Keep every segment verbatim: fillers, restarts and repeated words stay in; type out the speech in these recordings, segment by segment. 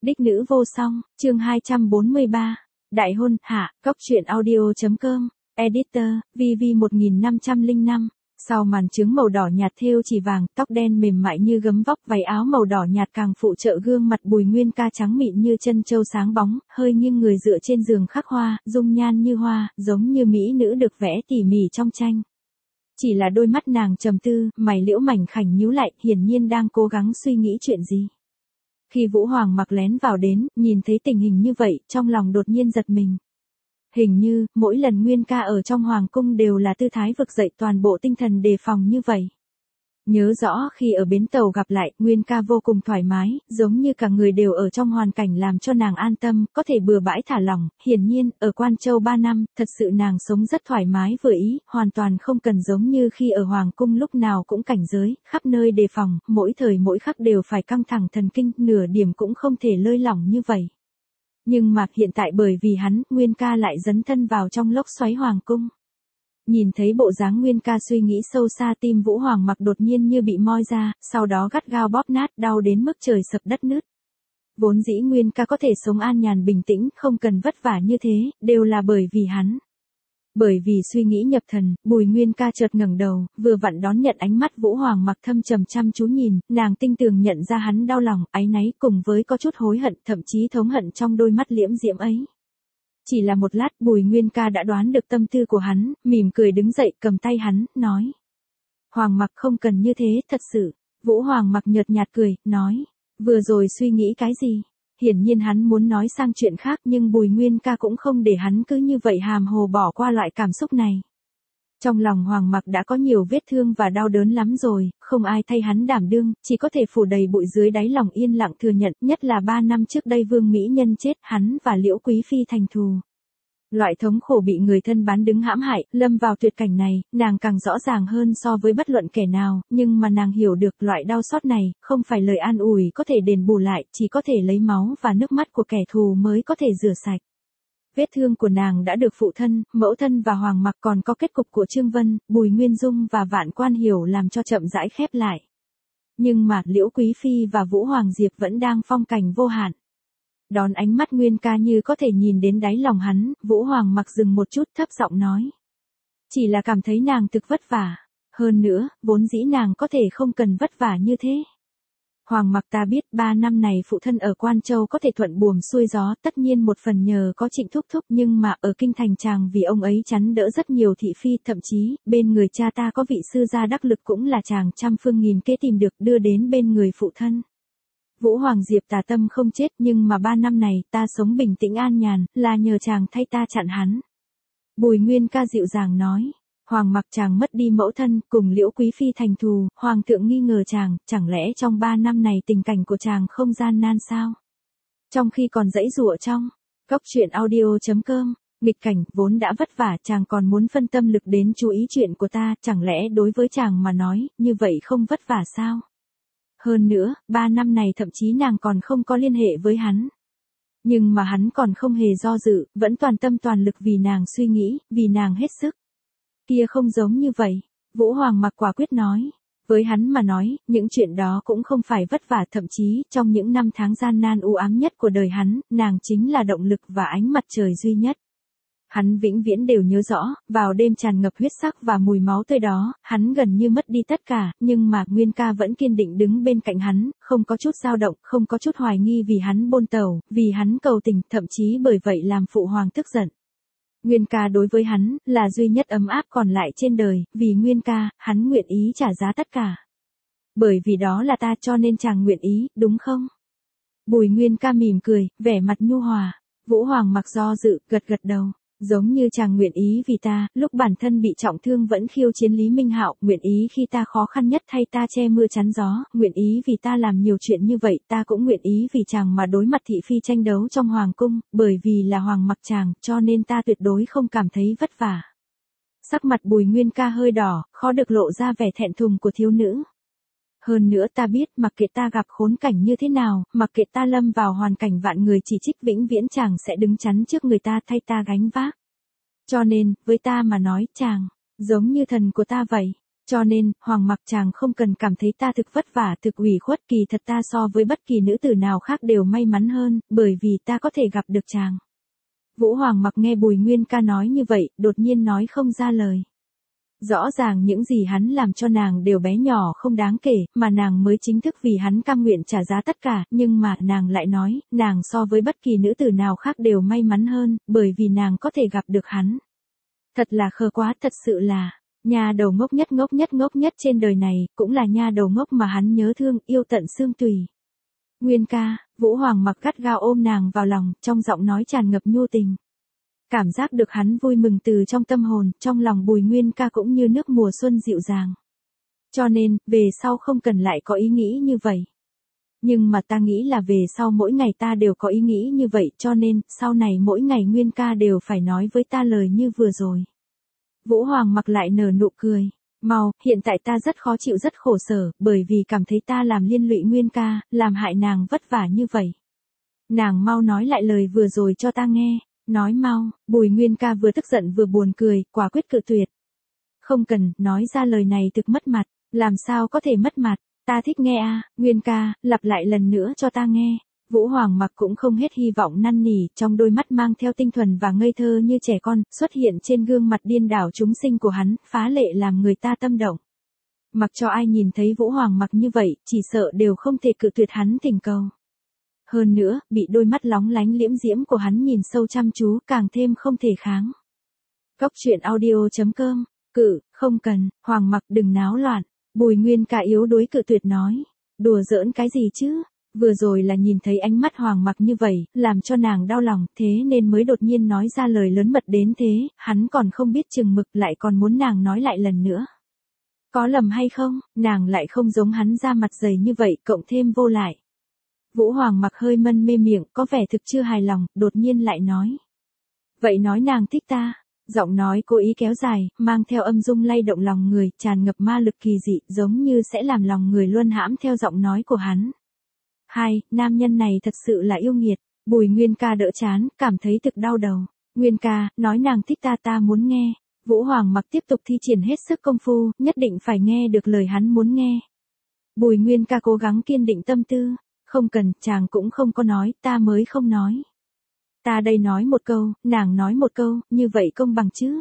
Đích nữ vô song, chương hai trăm bốn mươi ba. Đại hôn, hạ, góc truyện audio.com, editor, vê vê một nghìn năm trăm lẻ năm. Sau màn trướng màu đỏ nhạt thêu chỉ vàng, tóc đen mềm mại như gấm vóc, váy áo màu đỏ nhạt càng phụ trợ gương mặt Bùi Nguyên Ca trắng mịn như chân châu sáng bóng, hơi nghiêng người dựa trên giường khắc hoa, dung nhan như hoa, giống như mỹ nữ được vẽ tỉ mỉ trong tranh. Chỉ là đôi mắt nàng trầm tư, mày liễu mảnh khảnh nhíu lại, hiển nhiên đang cố gắng suy nghĩ chuyện gì. Khi Vũ Hoàng mặc lén vào đến, nhìn thấy tình hình như vậy, trong lòng đột nhiên giật mình. Hình như, mỗi lần Nguyên Ca ở trong Hoàng cung đều là tư thái vực dậy toàn bộ tinh thần đề phòng như vậy. Nhớ rõ khi ở bến tàu gặp lại, Nguyên Ca vô cùng thoải mái, giống như cả người đều ở trong hoàn cảnh làm cho nàng an tâm, có thể bừa bãi thả lỏng. Hiển nhiên, ở Quan Châu ba năm, thật sự nàng sống rất thoải mái vừa ý, hoàn toàn không cần giống như khi ở Hoàng cung lúc nào cũng cảnh giới, khắp nơi đề phòng, mỗi thời mỗi khắc đều phải căng thẳng thần kinh, nửa điểm cũng không thể lơi lỏng như vậy. Nhưng mà hiện tại bởi vì hắn, Nguyên Ca lại dấn thân vào trong lốc xoáy Hoàng cung. Nhìn thấy bộ dáng Nguyên Ca suy nghĩ sâu xa, tim Vũ Hoàng mặc đột nhiên như bị moi ra, sau đó gắt gao bóp nát, đau đến mức trời sập đất nứt. Vốn dĩ Nguyên Ca có thể sống an nhàn bình tĩnh, không cần vất vả như thế, đều là bởi vì hắn. Bởi vì suy nghĩ nhập thần, Bùi Nguyên Ca chợt ngẩng đầu, vừa vặn đón nhận ánh mắt Vũ Hoàng mặc thâm trầm chăm chú nhìn, nàng tinh tường nhận ra hắn đau lòng, áy náy cùng với có chút hối hận, thậm chí thống hận trong đôi mắt liễm diễm ấy. Chỉ là một lát, Bùi Nguyên Ca đã đoán được tâm tư của hắn, mỉm cười đứng dậy, cầm tay hắn, nói. Hoàng mặc không cần như thế, thật sự. Vũ Hoàng mặc nhợt nhạt cười, nói. Vừa rồi suy nghĩ cái gì? Hiển nhiên hắn muốn nói sang chuyện khác, nhưng Bùi Nguyên Ca cũng không để hắn cứ như vậy hàm hồ bỏ qua loại cảm xúc này. Trong lòng Hoàng mặc đã có nhiều vết thương và đau đớn lắm rồi, không ai thay hắn đảm đương, chỉ có thể phủ đầy bụi dưới đáy lòng yên lặng thừa nhận, nhất là ba năm trước đây Vương Mỹ Nhân chết, hắn và Liễu Quý Phi thành thù. Loại thống khổ bị người thân bán đứng hãm hại, lâm vào tuyệt cảnh này, nàng càng rõ ràng hơn so với bất luận kẻ nào, nhưng mà nàng hiểu được loại đau xót này, không phải lời an ủi có thể đền bù lại, chỉ có thể lấy máu và nước mắt của kẻ thù mới có thể rửa sạch. Vết thương của nàng đã được phụ thân, mẫu thân và Hoàng mặc, còn có kết cục của Trương Vân, Bùi Nguyên Dung và Vạn Quan Hiểu làm cho chậm rãi khép lại. Nhưng mà Liễu Quý Phi và Vũ Hoàng Diệp vẫn đang phong cảnh vô hạn. Đón ánh mắt Nguyên Ca như có thể nhìn đến đáy lòng hắn, Vũ Hoàng mặc dừng một chút, thấp giọng nói. Chỉ là cảm thấy nàng thực vất vả. Hơn nữa, vốn dĩ nàng có thể không cần vất vả như thế. Hoàng mặc, ta biết ba năm này phụ thân ở Quan Châu có thể thuận buồm xuôi gió, tất nhiên một phần nhờ có Trịnh Thúc Thúc, nhưng mà ở kinh thành chàng vì ông ấy chắn đỡ rất nhiều thị phi, thậm chí, bên người cha ta có vị sư gia đắc lực cũng là chàng trăm phương nghìn kế tìm được đưa đến bên người phụ thân. Vũ Hoàng Diệp tà tâm không chết, nhưng mà ba năm này ta sống bình tĩnh an nhàn, là nhờ chàng thay ta chặn hắn. Bùi Nguyên Ca dịu dàng nói. Hoàng mặc, chàng mất đi mẫu thân, cùng Liễu Quý Phi thành thù, Hoàng thượng nghi ngờ chàng, chẳng lẽ trong ba năm này tình cảnh của chàng không gian nan sao? Trong khi còn dãy dụa trong, góc truyện audio.com, nghịch cảnh, vốn đã vất vả, chàng còn muốn phân tâm lực đến chú ý chuyện của ta, chẳng lẽ đối với chàng mà nói, như vậy không vất vả sao? Hơn nữa, ba năm này thậm chí nàng còn không có liên hệ với hắn. Nhưng mà hắn còn không hề do dự, vẫn toàn tâm toàn lực vì nàng suy nghĩ, vì nàng hết sức. Kia không giống như vậy, Vũ Hoàng mặc quả quyết nói. Với hắn mà nói, những chuyện đó cũng không phải vất vả, thậm chí, trong những năm tháng gian nan u ám nhất của đời hắn, nàng chính là động lực và ánh mặt trời duy nhất. Hắn vĩnh viễn đều nhớ rõ, vào đêm tràn ngập huyết sắc và mùi máu tươi đó, hắn gần như mất đi tất cả, nhưng mà Nguyên Ca vẫn kiên định đứng bên cạnh hắn, không có chút dao động, không có chút hoài nghi vì hắn bôn tẩu, vì hắn cầu tình, thậm chí bởi vậy làm phụ hoàng tức giận. Nguyên Ca đối với hắn, là duy nhất ấm áp còn lại trên đời, vì Nguyên Ca, hắn nguyện ý trả giá tất cả. Bởi vì đó là ta cho nên chàng nguyện ý, đúng không? Bùi Nguyên Ca mỉm cười, vẻ mặt nhu hòa. Vũ Hoàng mặc do dự, gật gật đầu. Giống như chàng nguyện ý vì ta, lúc bản thân bị trọng thương vẫn khiêu chiến Lý Minh Hạo, nguyện ý khi ta khó khăn nhất thay ta che mưa chắn gió, nguyện ý vì ta làm nhiều chuyện như vậy, ta cũng nguyện ý vì chàng mà đối mặt thị phi tranh đấu trong hoàng cung, bởi vì là Hoàng mặc chàng, cho nên ta tuyệt đối không cảm thấy vất vả. Sắc mặt Bùi Nguyên Ca hơi đỏ, khó được lộ ra vẻ thẹn thùng của thiếu nữ. Hơn nữa ta biết, mặc kệ ta gặp khốn cảnh như thế nào, mặc kệ ta lâm vào hoàn cảnh vạn người chỉ trích, vĩnh viễn chàng sẽ đứng chắn trước người ta thay ta gánh vác. Cho nên, với ta mà nói, chàng, giống như thần của ta vậy. Cho nên, Hoàng Mặc chàng không cần cảm thấy ta thực vất vả thực ủy khuất, kỳ thật ta so với bất kỳ nữ tử nào khác đều may mắn hơn, bởi vì ta có thể gặp được chàng. Vũ Hoàng Mặc nghe Bùi Nguyên Ca nói như vậy, đột nhiên nói không ra lời. Rõ ràng những gì hắn làm cho nàng đều bé nhỏ không đáng kể, mà nàng mới chính thức vì hắn cam nguyện trả giá tất cả, nhưng mà nàng lại nói, nàng so với bất kỳ nữ tử nào khác đều may mắn hơn, bởi vì nàng có thể gặp được hắn. Thật là khờ quá, thật sự là, nha đầu ngốc nhất ngốc nhất ngốc nhất trên đời này, cũng là nha đầu ngốc mà hắn nhớ thương, yêu tận xương tùy. Nguyên ca, Vũ Hoàng Mặc gắt gao ôm nàng vào lòng, trong giọng nói tràn ngập nhu tình. Cảm giác được hắn vui mừng từ trong tâm hồn, trong lòng Bùi Nguyên Ca cũng như nước mùa xuân dịu dàng. Cho nên, về sau không cần lại có ý nghĩ như vậy. Nhưng mà ta nghĩ là về sau mỗi ngày ta đều có ý nghĩ như vậy, cho nên, sau này mỗi ngày Nguyên Ca đều phải nói với ta lời như vừa rồi. Vũ Hoàng Mặc lại nở nụ cười. Mau, hiện tại ta rất khó chịu rất khổ sở, bởi vì cảm thấy ta làm liên lụy Nguyên Ca, làm hại nàng vất vả như vậy. Nàng mau nói lại lời vừa rồi cho ta nghe. Nói mau, Bùi Nguyên Ca vừa tức giận vừa buồn cười, quả quyết cự tuyệt. Không cần, nói ra lời này thực mất mặt, làm sao có thể mất mặt, ta thích nghe a, Nguyên Ca, lặp lại lần nữa cho ta nghe. Vũ Hoàng Mặc cũng không hết hy vọng năn nỉ, trong đôi mắt mang theo tinh thuần và ngây thơ như trẻ con, xuất hiện trên gương mặt điên đảo chúng sinh của hắn, phá lệ làm người ta tâm động. Mặc cho ai nhìn thấy Vũ Hoàng Mặc như vậy, chỉ sợ đều không thể cự tuyệt hắn tình cầu. Hơn nữa, bị đôi mắt lóng lánh liễm diễm của hắn nhìn sâu chăm chú, càng thêm không thể kháng. Cốc truyện audio chấm com, cự, không cần, Hoàng Mặc đừng náo loạn, Bùi Nguyên Ca yếu đuối cự tuyệt nói. Đùa giỡn cái gì chứ, vừa rồi là nhìn thấy ánh mắt Hoàng Mặc như vậy, làm cho nàng đau lòng, thế nên mới đột nhiên nói ra lời lớn mật đến thế, hắn còn không biết chừng mực lại còn muốn nàng nói lại lần nữa. Có lầm hay không, nàng lại không giống hắn ra mặt dày như vậy, cộng thêm vô lại. Vũ Hoàng Mặc hơi mân mê miệng, có vẻ thực chưa hài lòng, đột nhiên lại nói. Vậy nói nàng thích ta, giọng nói cố ý kéo dài, mang theo âm dung lay động lòng người, tràn ngập ma lực kỳ dị, giống như sẽ làm lòng người luân hãm theo giọng nói của hắn. Hai, nam nhân này thật sự là yêu nghiệt, Bùi Nguyên Ca đỡ chán, cảm thấy thực đau đầu. Nguyên Ca, nói nàng thích ta ta muốn nghe. Vũ Hoàng Mặc tiếp tục thi triển hết sức công phu, nhất định phải nghe được lời hắn muốn nghe. Bùi Nguyên Ca cố gắng kiên định tâm tư. Không cần, chàng cũng không có nói, ta mới không nói. Ta đây nói một câu, nàng nói một câu, như vậy công bằng chứ.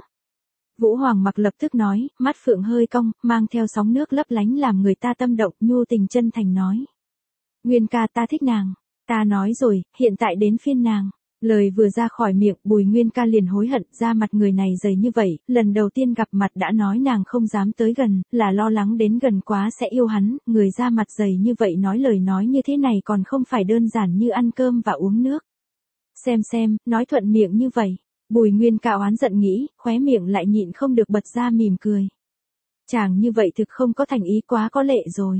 Vũ Hoàng Mặc lập tức nói, mắt phượng hơi cong, mang theo sóng nước lấp lánh làm người ta tâm động, nhu tình chân thành nói. Nguyên Ca ta thích nàng, ta nói rồi, hiện tại đến phiên nàng. Lời vừa ra khỏi miệng, Bùi Nguyên Ca liền hối hận, ra mặt người này dày như vậy, lần đầu tiên gặp mặt đã nói nàng không dám tới gần, là lo lắng đến gần quá sẽ yêu hắn, người ra mặt dày như vậy nói lời nói như thế này còn không phải đơn giản như ăn cơm và uống nước. Xem xem, nói thuận miệng như vậy, Bùi Nguyên Ca oán giận nghĩ, khóe miệng lại nhịn không được bật ra mỉm cười. Chàng như vậy thực không có thành ý quá có lệ rồi.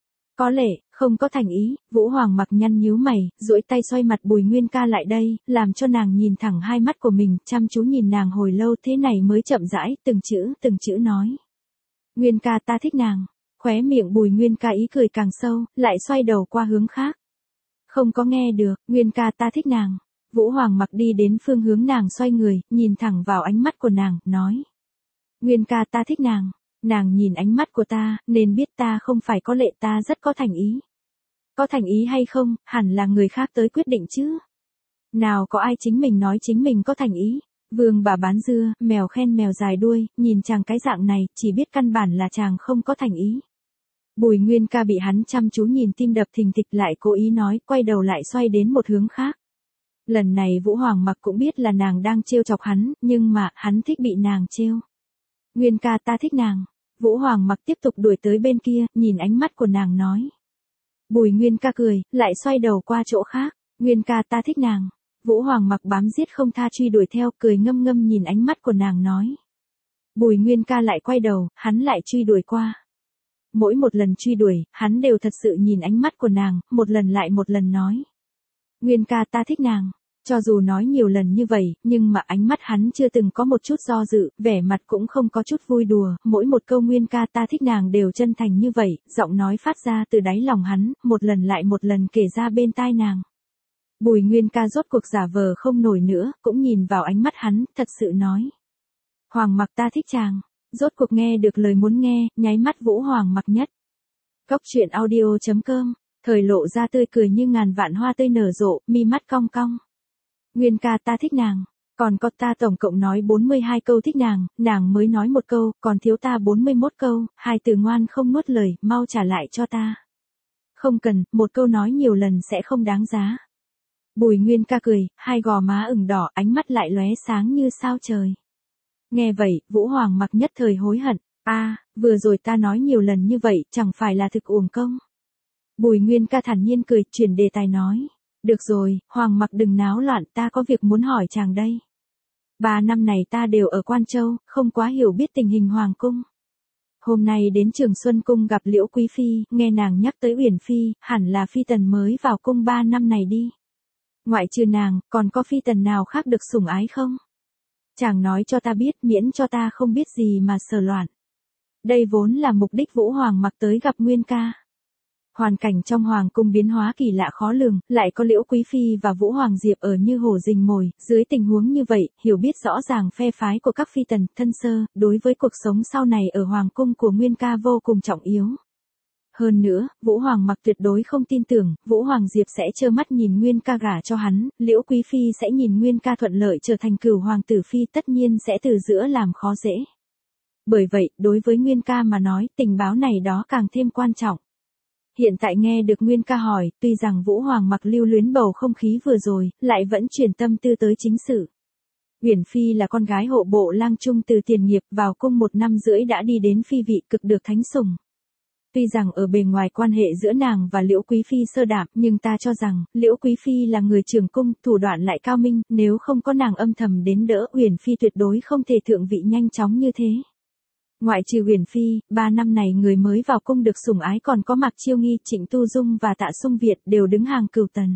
Có lẽ, không có thành ý, Vũ Hoàng Mặc nhăn nhíu mày, duỗi tay xoay mặt Bùi Nguyên Ca lại đây, làm cho nàng nhìn thẳng hai mắt của mình, chăm chú nhìn nàng hồi lâu thế này mới chậm rãi, từng chữ, từng chữ nói. Nguyên Ca ta thích nàng, khóe miệng Bùi Nguyên Ca ý cười càng sâu, lại xoay đầu qua hướng khác. Không có nghe được, Nguyên Ca ta thích nàng. Vũ Hoàng Mặc đi đến phương hướng nàng xoay người, nhìn thẳng vào ánh mắt của nàng, nói. Nguyên Ca ta thích nàng. Nàng nhìn ánh mắt của ta, nên biết ta không phải có lệ, ta rất có thành ý. Có thành ý hay không, hẳn là người khác tới quyết định chứ. Nào có ai chính mình nói chính mình có thành ý. Vương bà bán dưa, mèo khen mèo dài đuôi, nhìn chàng cái dạng này, chỉ biết căn bản là chàng không có thành ý. Bùi Nguyên Ca bị hắn chăm chú nhìn tim đập thình thịch lại cố ý nói, quay đầu lại xoay đến một hướng khác. Lần này Vũ Hoàng Mặc cũng biết là nàng đang trêu chọc hắn, nhưng mà, hắn thích bị nàng trêu. Nguyên Ca ta thích nàng. Vũ Hoàng Mặc tiếp tục đuổi tới bên kia, nhìn ánh mắt của nàng nói. Bùi Nguyên Ca cười, lại xoay đầu qua chỗ khác. Nguyên Ca ta thích nàng. Vũ Hoàng Mặc bám giết không tha truy đuổi theo, cười ngâm ngâm nhìn ánh mắt của nàng nói. Bùi Nguyên Ca lại quay đầu, hắn lại truy đuổi qua. Mỗi một lần truy đuổi, hắn đều thật sự nhìn ánh mắt của nàng, một lần lại một lần nói. Nguyên Ca ta thích nàng. Cho dù nói nhiều lần như vậy, nhưng mà ánh mắt hắn chưa từng có một chút do dự, vẻ mặt cũng không có chút vui đùa, mỗi một câu Nguyên Ca ta thích nàng đều chân thành như vậy, giọng nói phát ra từ đáy lòng hắn, một lần lại một lần kể ra bên tai nàng. Bùi Nguyên Ca rốt cuộc giả vờ không nổi nữa, cũng nhìn vào ánh mắt hắn, thật sự nói. Hoàng Mặc ta thích chàng. Rốt cuộc nghe được lời muốn nghe, nháy mắt Vũ Hoàng Mặc Nhất. Cốc truyện audio chấm com, thời lộ ra tươi cười như ngàn vạn hoa tươi nở rộ, mi mắt cong cong. Nguyên ca ta thích nàng, còn có ta tổng cộng nói bốn mươi hai câu thích nàng, nàng mới nói một câu, còn thiếu ta bốn mươi mốt câu, hai từ ngoan không nuốt lời, mau trả lại cho ta. Không cần, một câu nói nhiều lần sẽ không đáng giá. Bùi Nguyên ca cười, hai gò má ửng đỏ, ánh mắt lại lóe sáng như sao trời. Nghe vậy, Vũ Hoàng Mặc nhất thời hối hận, a, à, vừa rồi ta nói nhiều lần như vậy, chẳng phải là thực uổng công. Bùi Nguyên ca thản nhiên cười, chuyển đề tài nói, được rồi, Hoàng Mặc đừng náo loạn, ta có việc muốn hỏi chàng đây. Ba năm này ta đều ở Quan Châu, không quá hiểu biết tình hình Hoàng cung. Hôm nay đến Trường Xuân Cung gặp Liễu Quý Phi, nghe nàng nhắc tới Uyển Phi, hẳn là Phi tần mới vào cung ba năm này đi. Ngoại trừ nàng, còn có Phi tần nào khác được sủng ái không? Chàng nói cho ta biết, miễn cho ta không biết gì mà sờ loạn. Đây vốn là mục đích Vũ Hoàng Mặc tới gặp Nguyên ca. Hoàn cảnh trong Hoàng cung biến hóa kỳ lạ khó lường, lại có Liễu Quý Phi và Vũ Hoàng Diệp ở như hổ rình mồi, dưới tình huống như vậy, hiểu biết rõ ràng phe phái của các phi tần, thân sơ, đối với cuộc sống sau này ở Hoàng cung của Nguyên ca vô cùng trọng yếu. Hơn nữa, Vũ Hoàng Mặc tuyệt đối không tin tưởng, Vũ Hoàng Diệp sẽ trơ mắt nhìn Nguyên ca gả cho hắn, Liễu Quý Phi sẽ nhìn Nguyên ca thuận lợi trở thành cửu hoàng tử phi, tất nhiên sẽ từ giữa làm khó dễ. Bởi vậy, đối với Nguyên ca mà nói, tình báo này đó càng thêm quan trọng. Hiện tại nghe được Nguyên ca hỏi, tuy rằng Vũ Hoàng Mặc lưu luyến bầu không khí vừa rồi, lại vẫn chuyển tâm tư tới chính sự. Uyển Phi là con gái hộ bộ lang trung từ tiền nghiệp, vào cung một năm rưỡi đã đi đến phi vị, cực được thánh sủng. Tuy rằng ở bề ngoài quan hệ giữa nàng và Liễu Quý Phi sơ đạm, nhưng ta cho rằng, Liễu Quý Phi là người trưởng cung, thủ đoạn lại cao minh, nếu không có nàng âm thầm đến đỡ, Uyển Phi tuyệt đối không thể thượng vị nhanh chóng như thế. Ngoại trừ Uyển Phi, ba năm này người mới vào cung được sủng ái còn có Mạc Chiêu Nghi, Trịnh Tu Dung và Tạ Sung Việt đều đứng hàng cửu tần.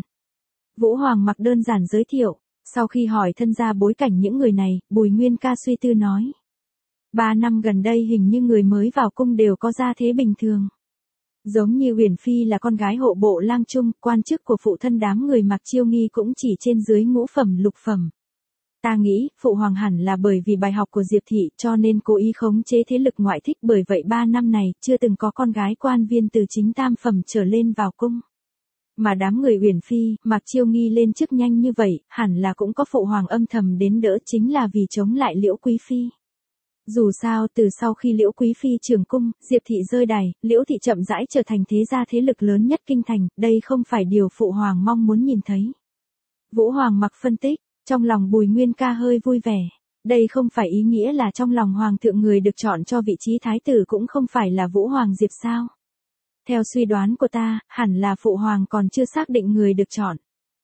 Vũ Hoàng Mặc đơn giản giới thiệu, sau khi hỏi thân gia bối cảnh những người này, Bùi Nguyên ca suy tư nói. Ba năm gần đây hình như người mới vào cung đều có gia thế bình thường. Giống như Uyển Phi là con gái hộ bộ lang trung, quan chức của phụ thân đám người Mạc Chiêu Nghi cũng chỉ trên dưới ngũ phẩm lục phẩm. Ta nghĩ, phụ hoàng hẳn là bởi vì bài học của Diệp Thị cho nên cố ý khống chế thế lực ngoại thích, bởi vậy ba năm này chưa từng có con gái quan viên từ chính tam phẩm trở lên vào cung. Mà đám người Uyển Phi, Mạc Chiêu Nghi lên chức nhanh như vậy, hẳn là cũng có phụ hoàng âm thầm đến đỡ, chính là vì chống lại Liễu Quý Phi. Dù sao, từ sau khi Liễu Quý Phi trưởng cung, Diệp Thị rơi đài, Liễu Thị chậm rãi trở thành thế gia thế lực lớn nhất kinh thành, đây không phải điều phụ hoàng mong muốn nhìn thấy. Vũ Hoàng Mặc phân tích, trong lòng Bùi Nguyên ca hơi vui vẻ. Đây không phải ý nghĩa là trong lòng Hoàng thượng người được chọn cho vị trí thái tử cũng không phải là Vũ Hoàng Diệp sao? Theo suy đoán của ta, hẳn là phụ hoàng còn chưa xác định người được chọn.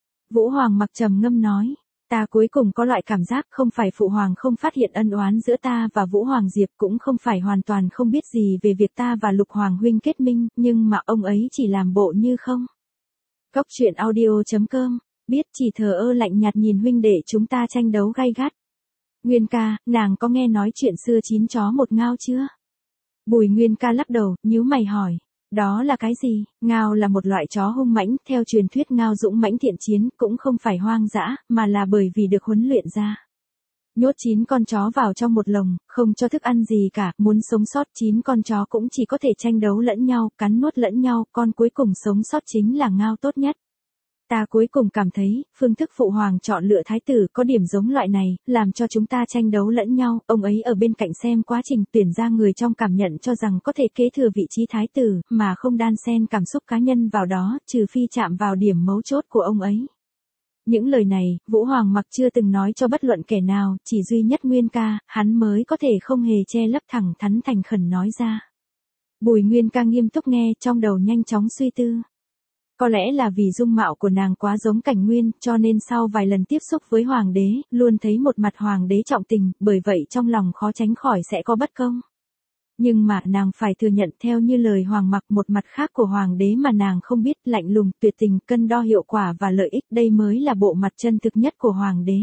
Vũ Hoàng Mặc trầm ngâm nói. Ta cuối cùng có loại cảm giác không phải phụ hoàng không phát hiện ân oán giữa ta và Vũ Hoàng Diệp, cũng không phải hoàn toàn không biết gì về việc ta và Lục Hoàng huynh kết minh, nhưng mà ông ấy chỉ làm bộ như không. Cốc truyện audio chấm com, biết chỉ thờ ơ lạnh nhạt nhìn huynh đệ chúng ta tranh đấu gay gắt. Nguyên ca, nàng có nghe nói chuyện xưa chín chó một ngao chưa? Bùi Nguyên ca lắc đầu, nhíu mày hỏi. Đó là cái gì? Ngao là một loại chó hung mãnh, theo truyền thuyết ngao dũng mãnh thiện chiến, cũng không phải hoang dã, mà là bởi vì được huấn luyện ra. Nhốt chín con chó vào trong một lồng, không cho thức ăn gì cả, muốn sống sót chín con chó cũng chỉ có thể tranh đấu lẫn nhau, cắn nuốt lẫn nhau, con cuối cùng sống sót chính là ngao tốt nhất. Ta cuối cùng cảm thấy, phương thức phụ hoàng chọn lựa thái tử có điểm giống loại này, làm cho chúng ta tranh đấu lẫn nhau, ông ấy ở bên cạnh xem quá trình tuyển ra người trong cảm nhận cho rằng có thể kế thừa vị trí thái tử, mà không đan xen cảm xúc cá nhân vào đó, trừ phi chạm vào điểm mấu chốt của ông ấy. Những lời này, Vũ Hoàng Mặc chưa từng nói cho bất luận kẻ nào, chỉ duy nhất Nguyên ca, hắn mới có thể không hề che lấp thẳng thắn thành khẩn nói ra. Bùi Nguyên ca nghiêm túc nghe, trong đầu nhanh chóng suy tư. Có lẽ là vì dung mạo của nàng quá giống Cảnh Nguyên, cho nên sau vài lần tiếp xúc với hoàng đế, luôn thấy một mặt hoàng đế trọng tình, bởi vậy trong lòng khó tránh khỏi sẽ có bất công. Nhưng mà nàng phải thừa nhận theo như lời Hoàng Mặc, một mặt khác của hoàng đế mà nàng không biết, lạnh lùng, tuyệt tình, cân đo hiệu quả và lợi ích, đây mới là bộ mặt chân thực nhất của hoàng đế.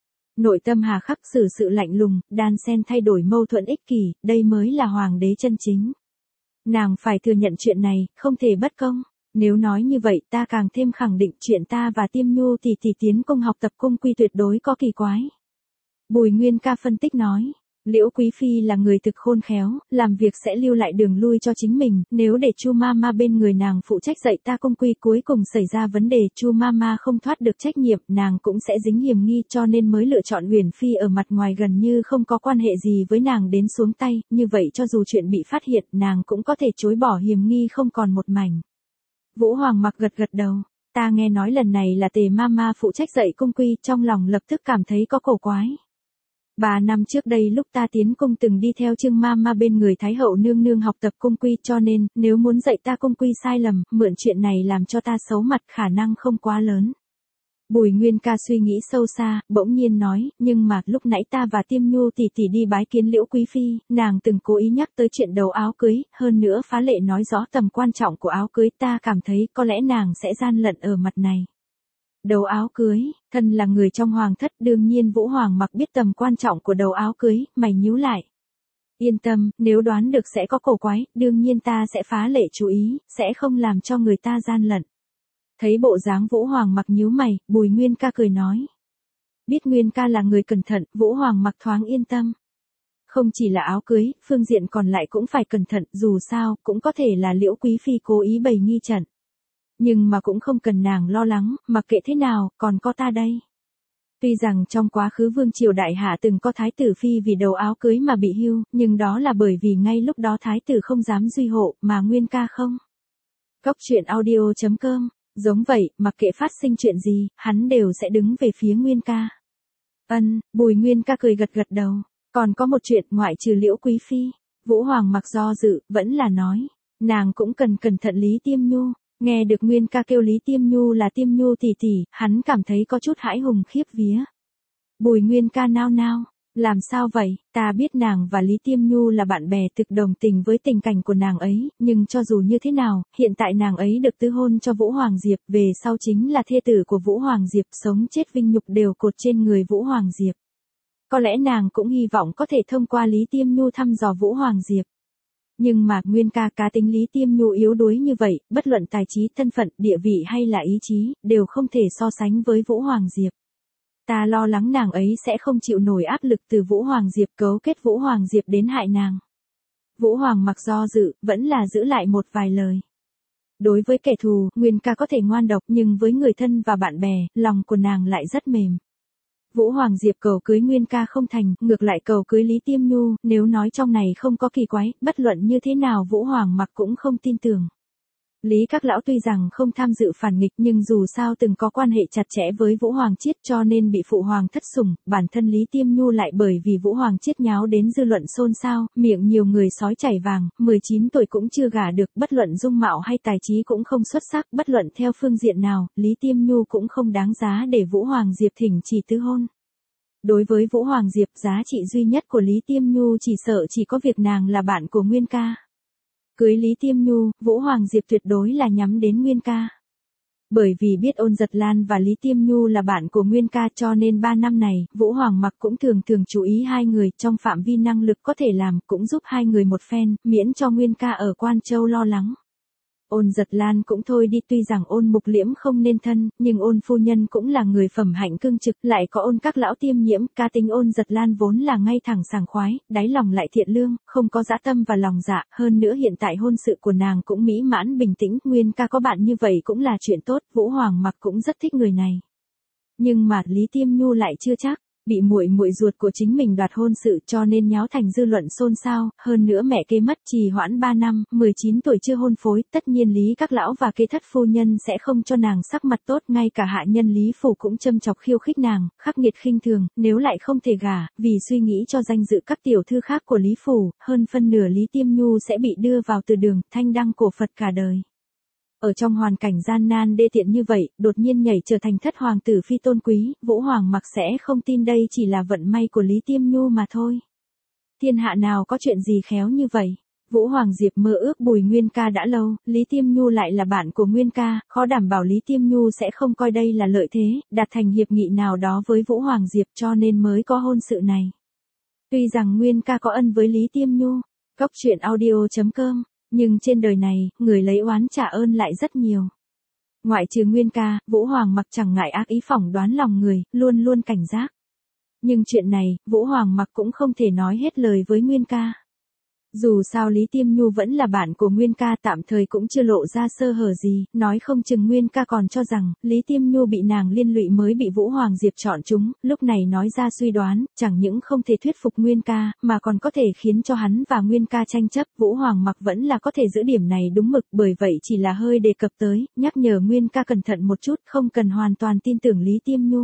Nội tâm hà khắc, xử sự lạnh lùng, đan xen thay đổi mâu thuẫn ích kỷ, đây mới là hoàng đế chân chính. Nàng phải thừa nhận chuyện này, không thể bất công. Nếu nói như vậy ta càng thêm khẳng định chuyện ta và Tiêm Nhu tỷ tỷ tiến cung học tập cung quy tuyệt đối có kỳ quái. Bùi Nguyên ca phân tích nói, Liễu Quý Phi là người thực khôn khéo, làm việc sẽ lưu lại đường lui cho chính mình, nếu để Chu Mama bên người nàng phụ trách dạy ta cung quy cuối cùng xảy ra vấn đề, Chu Mama không thoát được trách nhiệm, nàng cũng sẽ dính hiểm nghi cho nên mới lựa chọn Uyển Phi ở mặt ngoài gần như không có quan hệ gì với nàng đến xuống tay, như vậy cho dù chuyện bị phát hiện, nàng cũng có thể chối bỏ hiểm nghi không còn một mảnh. Vũ Hoàng mặc gật gật đầu, ta nghe nói lần này là Tề Mama phụ trách dạy cung quy, trong lòng lập tức cảm thấy có cổ quái. Ba năm trước đây lúc ta tiến cung từng đi theo Trương Mama bên người Thái hậu nương nương học tập cung quy cho nên, nếu muốn dạy ta cung quy sai lầm, mượn chuyện này làm cho ta xấu mặt khả năng không quá lớn. Bùi Nguyên Ca suy nghĩ sâu xa, bỗng nhiên nói, nhưng mà lúc nãy ta và Tiêm Nhu tỷ tỷ đi bái kiến Liễu Quý Phi, nàng từng cố ý nhắc tới chuyện đầu áo cưới, hơn nữa phá lệ nói rõ tầm quan trọng của áo cưới, ta cảm thấy có lẽ nàng sẽ gian lận ở mặt này. Đầu áo cưới, thân là người trong hoàng thất đương nhiên Vũ Hoàng mặc biết tầm quan trọng của đầu áo cưới, mày nhíu lại. Yên tâm, nếu đoán được sẽ có cổ quái, đương nhiên ta sẽ phá lệ chú ý, sẽ không làm cho người ta gian lận. Thấy bộ dáng Vũ Hoàng mặc nhíu mày, Bùi Nguyên Ca cười nói. Biết Nguyên Ca là người cẩn thận, Vũ Hoàng mặc thoáng yên tâm. Không chỉ là áo cưới, phương diện còn lại cũng phải cẩn thận, dù sao, cũng có thể là Liễu Quý Phi cố ý bày nghi trận. Nhưng mà cũng không cần nàng lo lắng, mặc kệ thế nào, còn có ta đây. Tuy rằng trong quá khứ Vương Triều Đại Hạ từng có Thái tử Phi vì đầu áo cưới mà bị hưu, nhưng đó là bởi vì ngay lúc đó Thái tử không dám duy hộ, mà Nguyên Ca không. Cốc truyện audio chấm com, giống vậy, mặc kệ phát sinh chuyện gì, hắn đều sẽ đứng về phía Nguyên Ca. Ân, Bùi Nguyên Ca cười gật gật đầu, còn có một chuyện ngoại trừ Liễu Quý Phi, Vũ Hoàng mặc do dự, vẫn là nói, nàng cũng cần cẩn thận Lý Tiêm Nhu. Nghe được Nguyên Ca kêu Lý Tiêm Nhu là Tiêm Nhu tỷ tỷ, hắn cảm thấy có chút hãi hùng khiếp vía. Bùi Nguyên Ca nao nao, làm sao vậy, ta biết nàng và Lý Tiêm Nhu là bạn bè thực đồng tình với tình cảnh của nàng ấy, nhưng cho dù như thế nào, hiện tại nàng ấy được tứ hôn cho Vũ Hoàng Diệp, về sau chính là thê tử của Vũ Hoàng Diệp, sống chết vinh nhục đều cột trên người Vũ Hoàng Diệp. Có lẽ nàng cũng hy vọng có thể thông qua Lý Tiêm Nhu thăm dò Vũ Hoàng Diệp. Nhưng mà Nguyên Ca cá tính Lý Tiêm Nhu yếu đuối như vậy, bất luận tài trí, thân phận, địa vị hay là ý chí, đều không thể so sánh với Vũ Hoàng Diệp. Ta lo lắng nàng ấy sẽ không chịu nổi áp lực từ Vũ Hoàng Diệp cấu kết Vũ Hoàng Diệp đến hại nàng. Vũ Hoàng mặc do dự, vẫn là giữ lại một vài lời. Đối với kẻ thù, Nguyên Ca có thể ngoan độc nhưng với người thân và bạn bè, lòng của nàng lại rất mềm. Vũ Hoàng Diệp cầu cưới Nguyên Ca không thành, ngược lại cầu cưới Lý Tiêm Nhu, nếu nói trong này không có kỳ quái, bất luận như thế nào Vũ Hoàng mặc cũng không tin tưởng. Lý các lão tuy rằng không tham dự phản nghịch nhưng dù sao từng có quan hệ chặt chẽ với Vũ Hoàng Chiết cho nên bị phụ hoàng thất sủng, bản thân Lý Tiêm Nhu lại bởi vì Vũ Hoàng Chiết nháo đến dư luận xôn xao, miệng nhiều người sói chảy vàng, mười chín tuổi cũng chưa gả được, bất luận dung mạo hay tài trí cũng không xuất sắc, bất luận theo phương diện nào, Lý Tiêm Nhu cũng không đáng giá để Vũ Hoàng Diệp thỉnh chỉ tứ hôn. Đối với Vũ Hoàng Diệp, giá trị duy nhất của Lý Tiêm Nhu chỉ sợ chỉ có việc nàng là bạn của Nguyên Ca. Cưới Lý Tiêm Nhu, Vũ Hoàng Diệp tuyệt đối là nhắm đến Nguyên Ca. Bởi vì biết Ôn Giật Lan và Lý Tiêm Nhu là bạn của Nguyên Ca cho nên ba năm này, Vũ Hoàng mặc cũng thường thường chú ý hai người trong phạm vi năng lực có thể làm, cũng giúp hai người một phen, miễn cho Nguyên Ca ở Quan Châu lo lắng. Ôn Giật Lan cũng thôi đi, tuy rằng Ôn Mục Liễm không nên thân, nhưng Ôn phu nhân cũng là người phẩm hạnh cương trực, lại có Ôn các lão Tiêm Nhiễm, cá tính Ôn Giật Lan vốn là ngay thẳng sảng khoái, đáy lòng lại thiện lương, không có dã tâm và lòng dạ, hơn nữa hiện tại hôn sự của nàng cũng mỹ mãn bình tĩnh, Nguyên Ca có bạn như vậy cũng là chuyện tốt, Vũ Hoàng mặc cũng rất thích người này. Nhưng mà Lý Tiêm Nhu lại chưa chắc. Bị muội muội ruột của chính mình đoạt hôn sự cho nên nháo thành dư luận xôn xao, hơn nữa mẹ kế mất trì hoãn ba năm, mười chín tuổi chưa hôn phối, tất nhiên Lý các lão và kế thất phu nhân sẽ không cho nàng sắc mặt tốt, ngay cả hạ nhân Lý phủ cũng châm chọc khiêu khích nàng, khắc nghiệt khinh thường, nếu lại không thể gả, vì suy nghĩ cho danh dự các tiểu thư khác của Lý phủ, hơn phân nửa Lý Tiêm Nhu sẽ bị đưa vào từ đường thanh đăng cổ Phật cả đời. Ở trong hoàn cảnh gian nan đê tiện như vậy, đột nhiên nhảy trở thành thất hoàng tử phi tôn quý, Vũ Hoàng mặc sẽ không tin đây chỉ là vận may của Lý Tiêm Nhu mà thôi. Thiên hạ nào có chuyện gì khéo như vậy? Vũ Hoàng Diệp mơ ước Bùi Nguyên Ca đã lâu, Lý Tiêm Nhu lại là bạn của Nguyên Ca, khó đảm bảo Lý Tiêm Nhu sẽ không coi đây là lợi thế, đạt thành hiệp nghị nào đó với Vũ Hoàng Diệp cho nên mới có hôn sự này. Tuy rằng Nguyên Ca có ân với Lý Tiêm Nhu, cốc truyện audio chấm com, nhưng trên đời này, người lấy oán trả ơn lại rất nhiều. Ngoại trừ Nguyên Ca, Vũ Hoàng mặc chẳng ngại ác ý phỏng đoán lòng người, luôn luôn cảnh giác. Nhưng chuyện này, Vũ Hoàng Mặc cũng không thể nói hết lời với Nguyên ca. Dù sao Lý Tiêm Nhu vẫn là bạn của Nguyên ca, tạm thời cũng chưa lộ ra sơ hở gì, nói không chừng Nguyên ca còn cho rằng, Lý Tiêm Nhu bị nàng liên lụy mới bị Vũ Hoàng Diệp chọn chúng, lúc này nói ra suy đoán, chẳng những không thể thuyết phục Nguyên ca, mà còn có thể khiến cho hắn và Nguyên ca tranh chấp, Vũ Hoàng Mặc vẫn là có thể giữ điểm này đúng mực, bởi vậy chỉ là hơi đề cập tới, nhắc nhở Nguyên ca cẩn thận một chút, không cần hoàn toàn tin tưởng Lý Tiêm Nhu.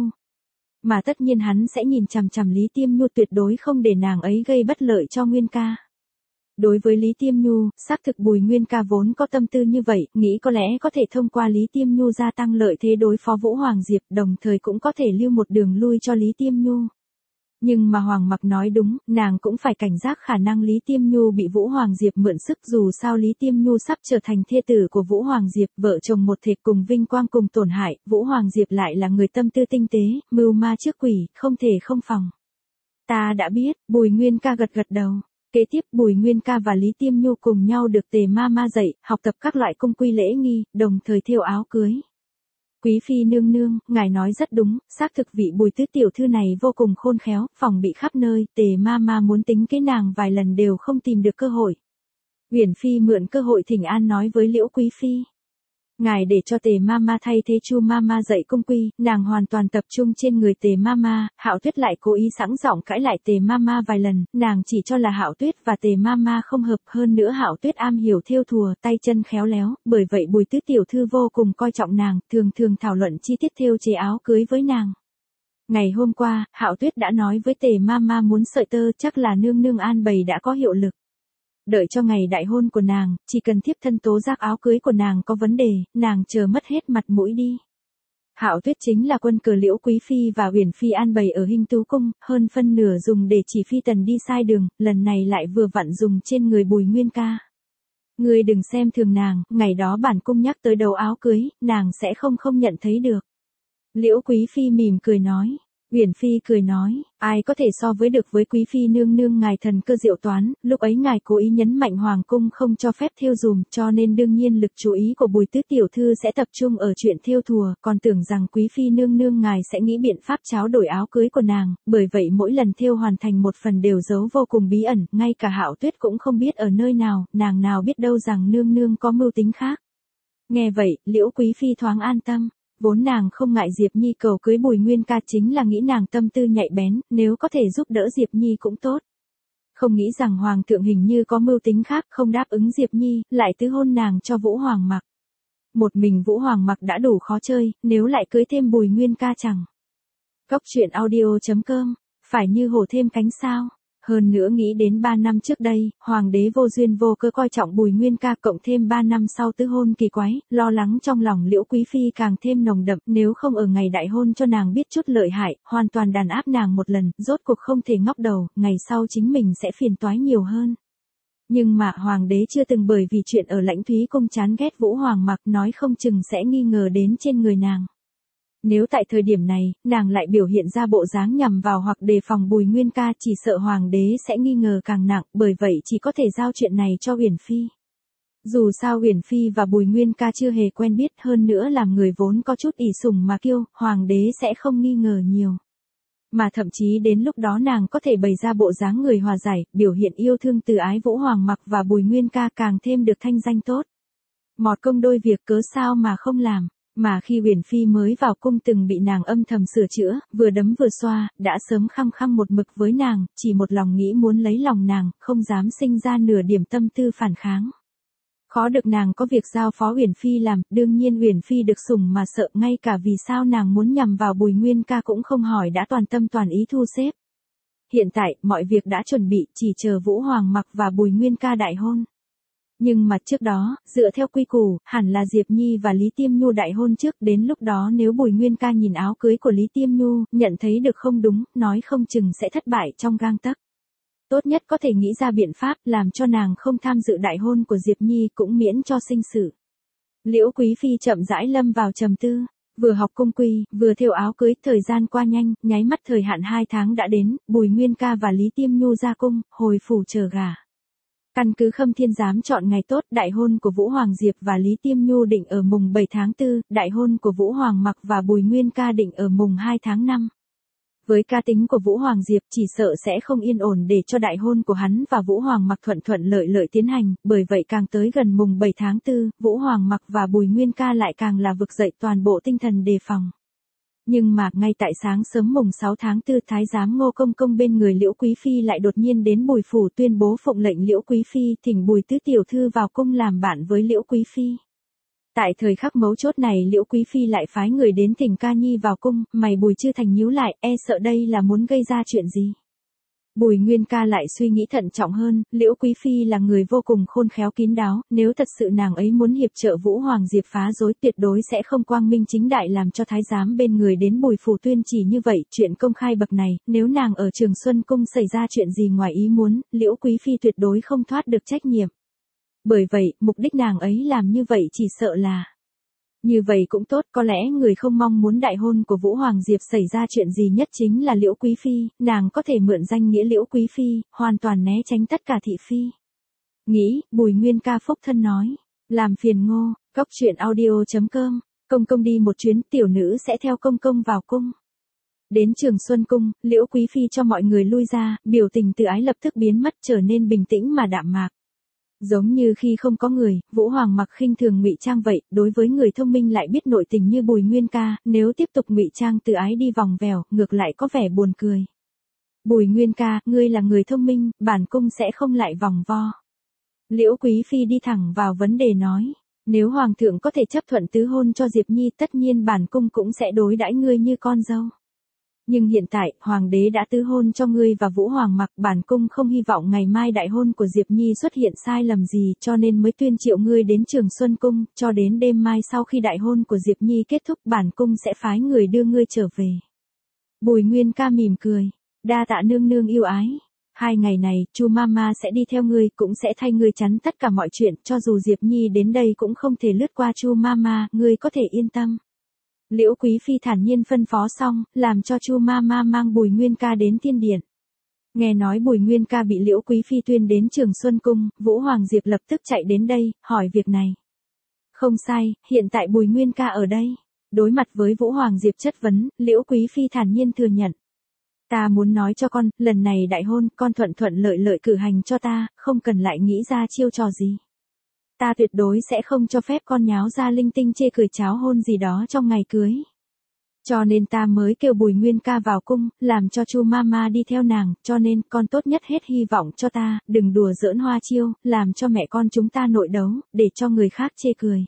Mà tất nhiên hắn sẽ nhìn chằm chằm Lý Tiêm Nhu, tuyệt đối không để nàng ấy gây bất lợi cho Nguyên ca. Đối với Lý Tiêm Nhu, xác thực Bùi Nguyên ca vốn có tâm tư như vậy, nghĩ có lẽ có thể thông qua Lý Tiêm Nhu gia tăng lợi thế đối phó Vũ Hoàng Diệp, đồng thời cũng có thể lưu một đường lui cho Lý Tiêm Nhu. Nhưng mà Hoàng Mặc nói đúng, nàng cũng phải cảnh giác khả năng Lý Tiêm Nhu bị Vũ Hoàng Diệp mượn sức, dù sao Lý Tiêm Nhu sắp trở thành thê tử của Vũ Hoàng Diệp, vợ chồng một thể cùng vinh quang cùng tổn hại, Vũ Hoàng Diệp lại là người tâm tư tinh tế, mưu ma trước quỷ, không thể không phòng. Ta đã biết, Bùi Nguyên ca gật gật đầu. Kế tiếp Bùi Nguyên ca và Lý Tiêm Nhu cùng nhau được Tề ma ma dạy, học tập các loại cung quy lễ nghi, đồng thời thêu áo cưới. Quý phi nương nương, ngài nói rất đúng, xác thực vị Bùi tứ tiểu thư này vô cùng khôn khéo, phòng bị khắp nơi, Tề ma ma muốn tính kế nàng vài lần đều không tìm được cơ hội. Uyển phi mượn cơ hội thỉnh an nói với Liễu quý phi. Ngài để cho Tề Mama thay thế Chu Mama dạy cung quy, nàng hoàn toàn tập trung trên người Tề Mama, Hạo Tuyết lại cố ý sẵn giọng cãi lại Tề Mama vài lần, nàng chỉ cho là Hạo Tuyết và Tề Mama không hợp, hơn nữa Hạo Tuyết am hiểu thêu thùa, tay chân khéo léo, bởi vậy Bùi tứ tiểu thư vô cùng coi trọng nàng, thường thường thảo luận chi tiết thêu chế áo cưới với nàng. Ngày hôm qua, Hạo Tuyết đã nói với Tề Mama muốn sợi tơ, chắc là nương nương an bày đã có hiệu lực. Đợi cho ngày đại hôn của nàng, chỉ cần thiếp thân tố giác áo cưới của nàng có vấn đề, nàng chờ mất hết mặt mũi đi. Hạo Tuyết chính là quân cờ Liễu quý phi và Uyển phi an bày ở Hinh Tú cung, hơn phân nửa dùng để chỉ phi tần đi sai đường, lần này lại vừa vặn dùng trên người Bùi Nguyên ca. Ngươi đừng xem thường nàng, ngày đó bản cung nhắc tới đầu áo cưới, nàng sẽ không không nhận thấy được. Liễu quý phi mỉm cười nói. Uyển phi cười nói, ai có thể so với được với quý phi nương nương ngài thần cơ diệu toán, lúc ấy ngài cố ý nhấn mạnh hoàng cung không cho phép thêu dùm, cho nên đương nhiên lực chú ý của Bùi tứ tiểu thư sẽ tập trung ở chuyện thêu thùa, còn tưởng rằng quý phi nương nương ngài sẽ nghĩ biện pháp tráo đổi áo cưới của nàng, bởi vậy mỗi lần thêu hoàn thành một phần đều giấu vô cùng bí ẩn, ngay cả Hạo Tuyết cũng không biết ở nơi nào, nàng nào biết đâu rằng nương nương có mưu tính khác. Nghe vậy, Liễu quý phi thoáng an tâm. Vốn nàng không ngại Diệp Nhi cầu cưới Bùi Nguyên ca, chính là nghĩ nàng tâm tư nhạy bén, nếu có thể giúp đỡ Diệp Nhi cũng tốt. Không nghĩ rằng Hoàng thượng hình như có mưu tính khác, không đáp ứng Diệp Nhi, lại tứ hôn nàng cho Vũ Hoàng Mặc. Một mình Vũ Hoàng Mặc đã đủ khó chơi, nếu lại cưới thêm Bùi Nguyên ca chẳng. Góc truyện audio chấm com, phải như hổ thêm cánh sao. Hơn nữa nghĩ đến ba năm trước đây, hoàng đế vô duyên vô cớ coi trọng Bùi Nguyên ca, cộng thêm ba năm sau tứ hôn kỳ quái, lo lắng trong lòng Liễu quý phi càng thêm nồng đậm, nếu không ở ngày đại hôn cho nàng biết chút lợi hại, hoàn toàn đàn áp nàng một lần, rốt cuộc không thể ngóc đầu, ngày sau chính mình sẽ phiền toái nhiều hơn. Nhưng mà hoàng đế chưa từng bởi vì chuyện ở Lãnh Thúy cung chán ghét Vũ Hoàng Mặc, nói không chừng sẽ nghi ngờ đến trên người nàng. Nếu tại thời điểm này, nàng lại biểu hiện ra bộ dáng nhằm vào hoặc đề phòng Bùi Nguyên ca, chỉ sợ hoàng đế sẽ nghi ngờ càng nặng, bởi vậy chỉ có thể giao chuyện này cho Uyển phi. Dù sao Uyển phi và Bùi Nguyên ca chưa hề quen biết, hơn nữa làm người vốn có chút ỷ sủng mà kiêu, hoàng đế sẽ không nghi ngờ nhiều. Mà thậm chí đến lúc đó nàng có thể bày ra bộ dáng người hòa giải, biểu hiện yêu thương từ ái Vũ Hoàng Mặc và Bùi Nguyên ca, càng thêm được thanh danh tốt. Mọt công đôi việc cớ sao mà không làm. Mà khi Uyển phi mới vào cung từng bị nàng âm thầm sửa chữa, vừa đấm vừa xoa, đã sớm khăng khăng một mực với nàng, chỉ một lòng nghĩ muốn lấy lòng nàng, không dám sinh ra nửa điểm tâm tư phản kháng. Khó được nàng có việc giao phó Uyển phi làm, đương nhiên Uyển phi được sủng mà sợ, ngay cả vì sao nàng muốn nhằm vào Bùi Nguyên ca cũng không hỏi đã toàn tâm toàn ý thu xếp. Hiện tại, mọi việc đã chuẩn bị, chỉ chờ Vũ Hoàng Mặc và Bùi Nguyên ca đại hôn. Nhưng mà trước đó, dựa theo quy củ, hẳn là Diệp Nhi và Lý Tiêm Nhu đại hôn trước, đến lúc đó nếu Bùi Nguyên ca nhìn áo cưới của Lý Tiêm Nhu, nhận thấy được không đúng, nói không chừng sẽ thất bại trong gang tấc. Tốt nhất có thể nghĩ ra biện pháp làm cho nàng không tham dự đại hôn của Diệp Nhi, cũng miễn cho sinh sự. Liễu quý phi chậm rãi lâm vào trầm tư, vừa học cung quy, vừa thêu áo cưới, thời gian qua nhanh, nháy mắt thời hạn hai tháng đã đến, Bùi Nguyên ca và Lý Tiêm Nhu ra cung, hồi phủ chờ gả. Căn cứ Khâm Thiên Giám chọn ngày tốt, đại hôn của Vũ Hoàng Diệp và Lý Tiêm Nhu định ở mùng bảy tháng tư, đại hôn của Vũ Hoàng Mặc và Bùi Nguyên ca định ở mùng hai tháng năm. Với cá tính của Vũ Hoàng Diệp chỉ sợ sẽ không yên ổn để cho đại hôn của hắn và Vũ Hoàng Mặc thuận thuận lợi lợi tiến hành, bởi vậy càng tới gần mùng bảy tháng tư, Vũ Hoàng Mặc và Bùi Nguyên Ca lại càng là vực dậy toàn bộ tinh thần đề phòng. Nhưng mà, ngay tại sáng sớm mùng sáu tháng tư, Thái giám Ngô Công Công bên người Liễu Quý Phi lại đột nhiên đến Bùi phủ tuyên bố phụng lệnh Liễu Quý Phi thỉnh Bùi tứ tiểu thư vào cung làm bạn với Liễu Quý Phi. Tại thời khắc mấu chốt này Liễu Quý Phi lại phái người đến thỉnh Ca Nhi vào cung, mày Bùi Chư Thành nhíu lại, e sợ đây là muốn gây ra chuyện gì. Bùi Nguyên Ca lại suy nghĩ thận trọng hơn, Liễu Quý Phi là người vô cùng khôn khéo kín đáo, nếu thật sự nàng ấy muốn hiệp trợ Vũ Hoàng Diệp phá rối tuyệt đối sẽ không quang minh chính đại làm cho thái giám bên người đến Bùi phủ tuyên chỉ như vậy, chuyện công khai bậc này, nếu nàng ở Trường Xuân Cung xảy ra chuyện gì ngoài ý muốn, Liễu Quý Phi tuyệt đối không thoát được trách nhiệm. Bởi vậy, mục đích nàng ấy làm như vậy chỉ sợ là... Như vậy cũng tốt, có lẽ người không mong muốn đại hôn của Vũ Hoàng Diệp xảy ra chuyện gì nhất chính là Liễu Quý Phi, nàng có thể mượn danh nghĩa Liễu Quý Phi, hoàn toàn né tránh tất cả thị phi. Nghĩ, Bùi Nguyên Ca phúc thân nói, làm phiền Ngô, cốc truyện audio chấm com, công công đi một chuyến, tiểu nữ sẽ theo công công vào cung. Đến Trường Xuân Cung, Liễu Quý Phi cho mọi người lui ra, biểu tình từ ái lập tức biến mất trở nên bình tĩnh mà đạm mạc. Giống như khi không có người, Vũ Hoàng Mặc khinh thường ngụy trang vậy, đối với người thông minh lại biết nội tình như Bùi Nguyên Ca, nếu tiếp tục ngụy trang từ ái đi vòng vèo, ngược lại có vẻ buồn cười. Bùi Nguyên Ca, ngươi là người thông minh, bản cung sẽ không lại vòng vo. Liễu Quý Phi đi thẳng vào vấn đề nói, nếu Hoàng thượng có thể chấp thuận tứ hôn cho Diệp Nhi tất nhiên bản cung cũng sẽ đối đãi ngươi như con dâu. Nhưng hiện tại, Hoàng đế đã tứ hôn cho ngươi và Vũ Hoàng Mặc, bản cung không hy vọng ngày mai đại hôn của Diệp Nhi xuất hiện sai lầm gì cho nên mới tuyên triệu ngươi đến Trường Xuân Cung, cho đến đêm mai sau khi đại hôn của Diệp Nhi kết thúc bản cung sẽ phái người đưa ngươi trở về. Bùi Nguyên Ca mỉm cười, đa tạ nương nương yêu ái. Hai ngày này, Chu Mama sẽ đi theo ngươi, cũng sẽ thay ngươi chắn tất cả mọi chuyện, cho dù Diệp Nhi đến đây cũng không thể lướt qua Chu Mama, ngươi có thể yên tâm. Liễu Quý Phi thản nhiên phân phó xong, làm cho Chu Mama mang Bùi Nguyên Ca đến thiên điện. Nghe nói Bùi Nguyên Ca bị Liễu Quý Phi tuyên đến Trường Xuân Cung, Vũ Hoàng Diệp lập tức chạy đến đây, hỏi việc này. Không sai, hiện tại Bùi Nguyên Ca ở đây. Đối mặt với Vũ Hoàng Diệp chất vấn, Liễu Quý Phi thản nhiên thừa nhận. Ta muốn nói cho con, lần này đại hôn, con thuận thuận lợi lợi cử hành cho ta, không cần lại nghĩ ra chiêu trò gì. Ta tuyệt đối sẽ không cho phép con nháo ra linh tinh chê cười cháo hôn gì đó trong ngày cưới. Cho nên ta mới kêu Bùi Nguyên Ca vào cung, làm cho Chu Mama đi theo nàng, cho nên con tốt nhất hết hy vọng cho ta, đừng đùa giỡn hoa chiêu, làm cho mẹ con chúng ta nội đấu, để cho người khác chê cười.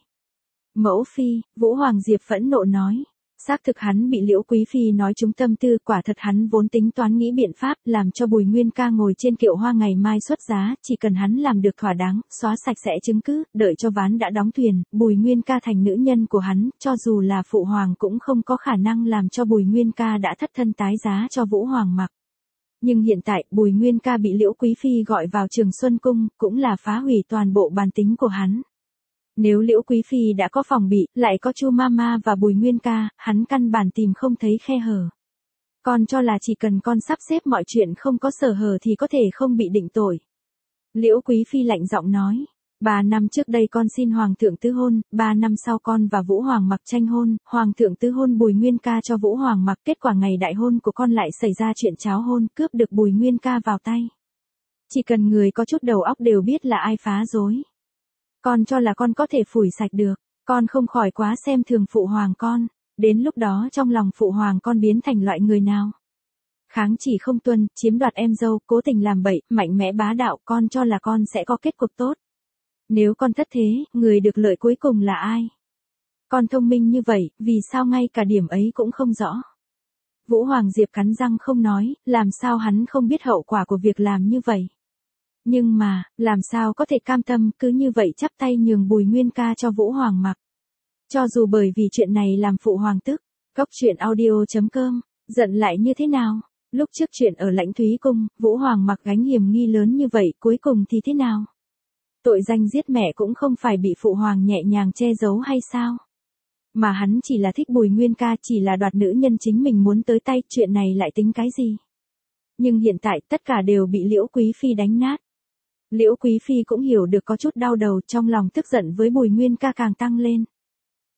Mẫu phi, Vũ Hoàng Diệp phẫn nộ nói. Xác thực hắn bị Liễu Quý Phi nói trúng tâm tư, quả thật hắn vốn tính toán nghĩ biện pháp làm cho Bùi Nguyên Ca ngồi trên kiệu hoa ngày mai xuất giá, chỉ cần hắn làm được thỏa đáng, xóa sạch sẽ chứng cứ, đợi cho ván đã đóng thuyền, Bùi Nguyên Ca thành nữ nhân của hắn, cho dù là phụ hoàng cũng không có khả năng làm cho Bùi Nguyên Ca đã thất thân tái giá cho Vũ Hoàng Mặc. Nhưng hiện tại, Bùi Nguyên Ca bị Liễu Quý Phi gọi vào Trường Xuân Cung, cũng là phá hủy toàn bộ bản tính của hắn. Nếu Liễu Quý Phi đã có phòng bị, lại có Chu Mama và Bùi Nguyên Ca, hắn căn bản tìm không thấy khe hở. Con cho là chỉ cần con sắp xếp mọi chuyện không có sở hở thì có thể không bị định tội. Liễu Quý Phi lạnh giọng nói, ba năm trước đây con xin Hoàng thượng tứ hôn, ba năm sau con và Vũ Hoàng Mặc tranh hôn, Hoàng thượng tứ hôn Bùi Nguyên Ca cho Vũ Hoàng Mặc, kết quả ngày đại hôn của con lại xảy ra chuyện cháo hôn, cướp được Bùi Nguyên Ca vào tay. Chỉ cần người có chút đầu óc đều biết là ai phá rối. Con cho là con có thể phủi sạch được, con không khỏi quá xem thường phụ hoàng con, đến lúc đó trong lòng phụ hoàng con biến thành loại người nào. Kháng chỉ không tuân, chiếm đoạt em dâu, cố tình làm bậy, mạnh mẽ bá đạo, con cho là con sẽ có kết cục tốt. Nếu con thất thế, người được lợi cuối cùng là ai? Con thông minh như vậy, vì sao ngay cả điểm ấy cũng không rõ? Vũ Hoàng Diệp cắn răng không nói, làm sao hắn không biết hậu quả của việc làm như vậy? Nhưng mà, làm sao có thể cam tâm cứ như vậy chắp tay nhường Bùi Nguyên Ca cho Vũ Hoàng Mặc. Cho dù bởi vì chuyện này làm phụ hoàng tức, cốc truyện audio chấm com, giận lại như thế nào? Lúc trước chuyện ở Lãnh Thúy Cung, Vũ Hoàng Mặc gánh hiểm nghi lớn như vậy cuối cùng thì thế nào? Tội danh giết mẹ cũng không phải bị phụ hoàng nhẹ nhàng che giấu hay sao? Mà hắn chỉ là thích Bùi Nguyên Ca, chỉ là đoạt nữ nhân chính mình muốn tới tay, chuyện này lại tính cái gì? Nhưng hiện tại tất cả đều bị Liễu Quý Phi đánh nát. Liễu Quý Phi cũng hiểu được có chút đau đầu, trong lòng tức giận với Bùi Nguyên Ca càng tăng lên.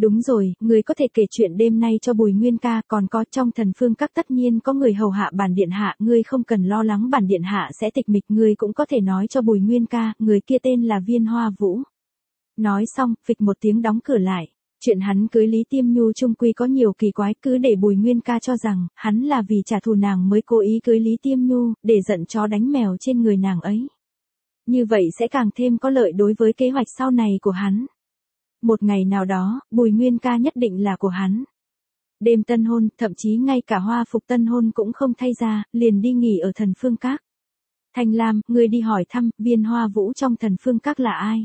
Đúng rồi, người có thể kể chuyện đêm nay cho Bùi Nguyên ca, còn có trong Thần Phương Các tất nhiên có người hầu hạ bản điện hạ, ngươi không cần lo lắng bản điện hạ sẽ tịch mịch, ngươi cũng có thể nói cho Bùi Nguyên ca, người kia tên là Viên Hoa Vũ. Nói xong, phịch một tiếng đóng cửa lại. Chuyện hắn cưới Lý Tiêm Nhu chung quy có nhiều kỳ quái, cứ để Bùi Nguyên ca cho rằng, hắn là vì trả thù nàng mới cố ý cưới Lý Tiêm Nhu, để giận chó đánh mèo trên người nàng ấy. Như vậy sẽ càng thêm có lợi đối với kế hoạch sau này của hắn. Một ngày nào đó, Bùi Nguyên ca nhất định là của hắn. Đêm tân hôn, thậm chí ngay cả hoa phục tân hôn cũng không thay ra, liền đi nghỉ ở Thần Phương Các. Thanh Lam, ngươi đi hỏi thăm, Viên Hoa Vũ trong Thần Phương Các là ai?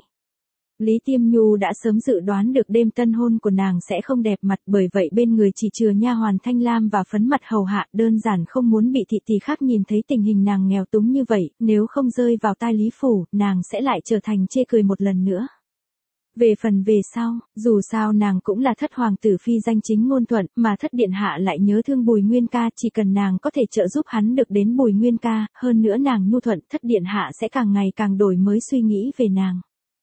Lý Tiêm Nhu đã sớm dự đoán được đêm tân hôn của nàng sẽ không đẹp mặt, bởi vậy bên người chỉ chừa nha hoàn Thanh Lam và phấn mặt hầu hạ, đơn giản không muốn bị thị tỷ khác nhìn thấy tình hình nàng nghèo túng như vậy, nếu không rơi vào tai Lý Phủ, nàng sẽ lại trở thành chê cười một lần nữa. Về phần về sau, dù sao nàng cũng là thất hoàng tử phi danh chính ngôn thuận, mà thất điện hạ lại nhớ thương Bùi Nguyên ca, chỉ cần nàng có thể trợ giúp hắn được đến Bùi Nguyên ca, hơn nữa nàng nhu thuận, thất điện hạ sẽ càng ngày càng đổi mới suy nghĩ về nàng.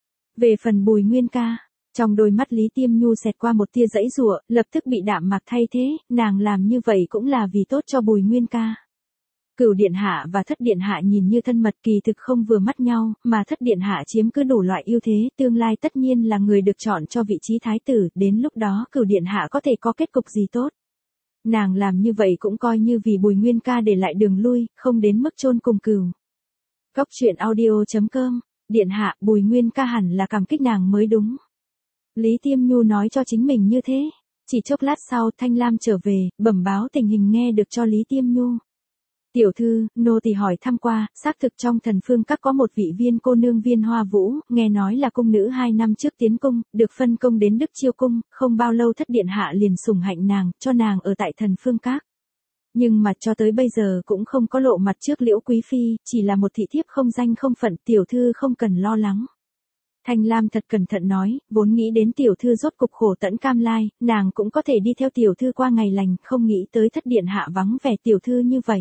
Về phần Bùi Nguyên ca, trong đôi mắt Lý Tiêm Nhu xẹt qua một tia giãy giụa, lập tức bị đạm mạc thay thế, nàng làm như vậy cũng là vì tốt cho Bùi Nguyên ca. Cửu điện hạ và thất điện hạ nhìn như thân mật, kỳ thực không vừa mắt nhau, mà thất điện hạ chiếm cứ đủ loại ưu thế, tương lai tất nhiên là người được chọn cho vị trí thái tử, đến lúc đó cửu điện hạ có thể có kết cục gì tốt. Nàng làm như vậy cũng coi như vì Bùi Nguyên ca để lại đường lui, không đến mức chôn cùng cửu. Cóc truyện audio chấm com, điện hạ, Bùi Nguyên ca hẳn là cảm kích nàng mới đúng. Lý Tiêm Nhu nói cho chính mình như thế. Chỉ chốc lát sau, Thanh Lam trở về, bẩm báo tình hình nghe được cho Lý Tiêm Nhu. Tiểu thư, nô tỳ hỏi thăm qua, xác thực trong Thần Phương Các có một vị Viên cô nương Viên Hoa Vũ, nghe nói là cung nữ hai năm trước tiến cung, được phân công đến Đức Chiêu cung, không bao lâu thất điện hạ liền sủng hạnh nàng, cho nàng ở tại Thần Phương Các. Nhưng mà cho tới bây giờ cũng không có lộ mặt trước Liễu quý phi, chỉ là một thị thiếp không danh không phận, tiểu thư không cần lo lắng. Thanh Lam thật cẩn thận nói, vốn nghĩ đến tiểu thư rốt cục khổ tẫn cam lai, nàng cũng có thể đi theo tiểu thư qua ngày lành, không nghĩ tới thất điện hạ vắng vẻ tiểu thư như vậy.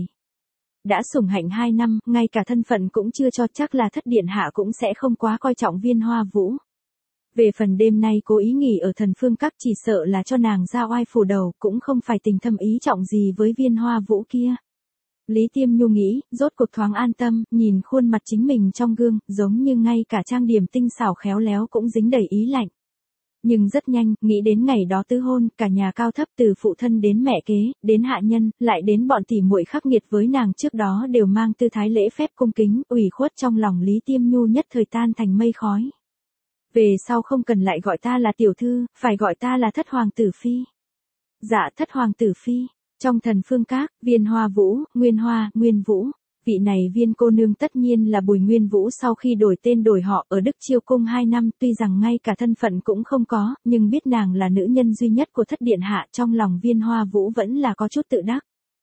Đã sủng hạnh hai năm, ngay cả thân phận cũng chưa cho, chắc là thất điện hạ cũng sẽ không quá coi trọng Viên Hoa Vũ. Về phần đêm nay cố ý nghỉ ở Thần Phương Các chỉ sợ là cho nàng ra oai phủ đầu, cũng không phải tình thâm ý trọng gì với Viên Hoa Vũ kia. Lý Tiêm Nhu nghĩ, rốt cuộc thoáng an tâm, nhìn khuôn mặt chính mình trong gương, giống như ngay cả trang điểm tinh xảo khéo léo cũng dính đầy ý lạnh. Nhưng rất nhanh, nghĩ đến ngày đó tứ hôn, cả nhà cao thấp từ phụ thân đến mẹ kế, đến hạ nhân, lại đến bọn tỉ muội khắc nghiệt với nàng trước đó đều mang tư thái lễ phép cung kính, ủy khuất, trong lòng Lý Tiêm Nhu nhất thời tan thành mây khói. Về sau không cần lại gọi ta là tiểu thư, phải gọi ta là thất hoàng tử phi. Dạ, thất hoàng tử phi. Trong Thần Phương Các, Viên Hoa Vũ, Nguyên Hoa, Nguyên Vũ. Vị này Viên cô nương tất nhiên là Bùi Nguyên Vũ sau khi đổi tên đổi họ ở Đức Chiêu cung hai năm, tuy rằng ngay cả thân phận cũng không có, nhưng biết nàng là nữ nhân duy nhất của thất điện hạ, trong lòng Viên Hoa Vũ vẫn là có chút tự đắc.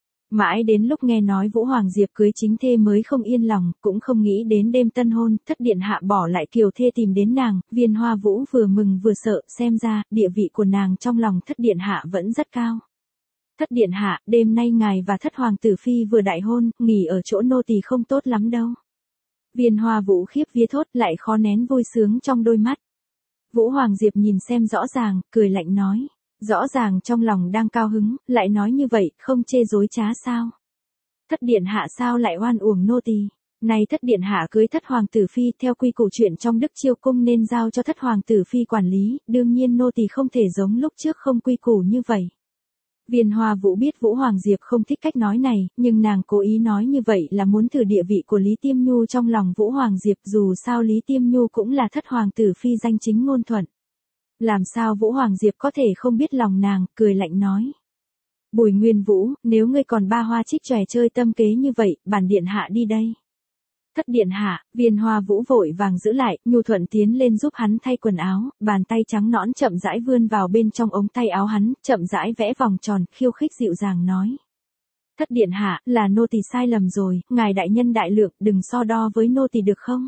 Mãi đến lúc nghe nói Vũ Hoàng Diệp cưới chính thê mới không yên lòng, cũng không nghĩ đến đêm tân hôn, thất điện hạ bỏ lại kiều thê tìm đến nàng, Viên Hoa Vũ vừa mừng vừa sợ, xem ra, địa vị của nàng trong lòng thất điện hạ vẫn rất cao. Thất điện hạ, đêm nay ngài và thất hoàng tử phi vừa đại hôn, nghỉ ở chỗ nô tỳ không tốt lắm đâu. Viên Hoa Vũ khiếp vía thốt, lại khó nén vui sướng trong đôi mắt. Vũ Hoàng Diệp nhìn xem rõ ràng, cười lạnh nói. Rõ ràng trong lòng đang cao hứng, lại nói như vậy, không chê dối trá sao? Thất điện hạ sao lại oan uổng nô tỳ? Này thất điện hạ cưới thất hoàng tử phi, theo quy củ chuyện trong Đức Chiêu cung nên giao cho thất hoàng tử phi quản lý, đương nhiên nô tỳ không thể giống lúc trước không quy củ như vậy. Viên Hoa Vũ biết Vũ Hoàng Diệp không thích cách nói này, nhưng nàng cố ý nói như vậy là muốn thử địa vị của Lý Tiêm Nhu trong lòng Vũ Hoàng Diệp, dù sao Lý Tiêm Nhu cũng là thất hoàng tử phi danh chính ngôn thuận. Làm sao Vũ Hoàng Diệp có thể không biết lòng nàng, cười lạnh nói. Bùi Nguyên Vũ, nếu ngươi còn ba hoa trích chòe chơi tâm kế như vậy, bản điện hạ đi đây. Thất điện hạ, Viên Hoa Vũ vội vàng giữ lại, nhu thuận tiến lên giúp hắn thay quần áo, bàn tay trắng nõn chậm rãi vươn vào bên trong ống tay áo hắn, chậm rãi vẽ vòng tròn, khiêu khích dịu dàng nói. Thất điện hạ, là nô tỳ sai lầm rồi, ngài đại nhân đại lượng, đừng so đo với nô tỳ được không?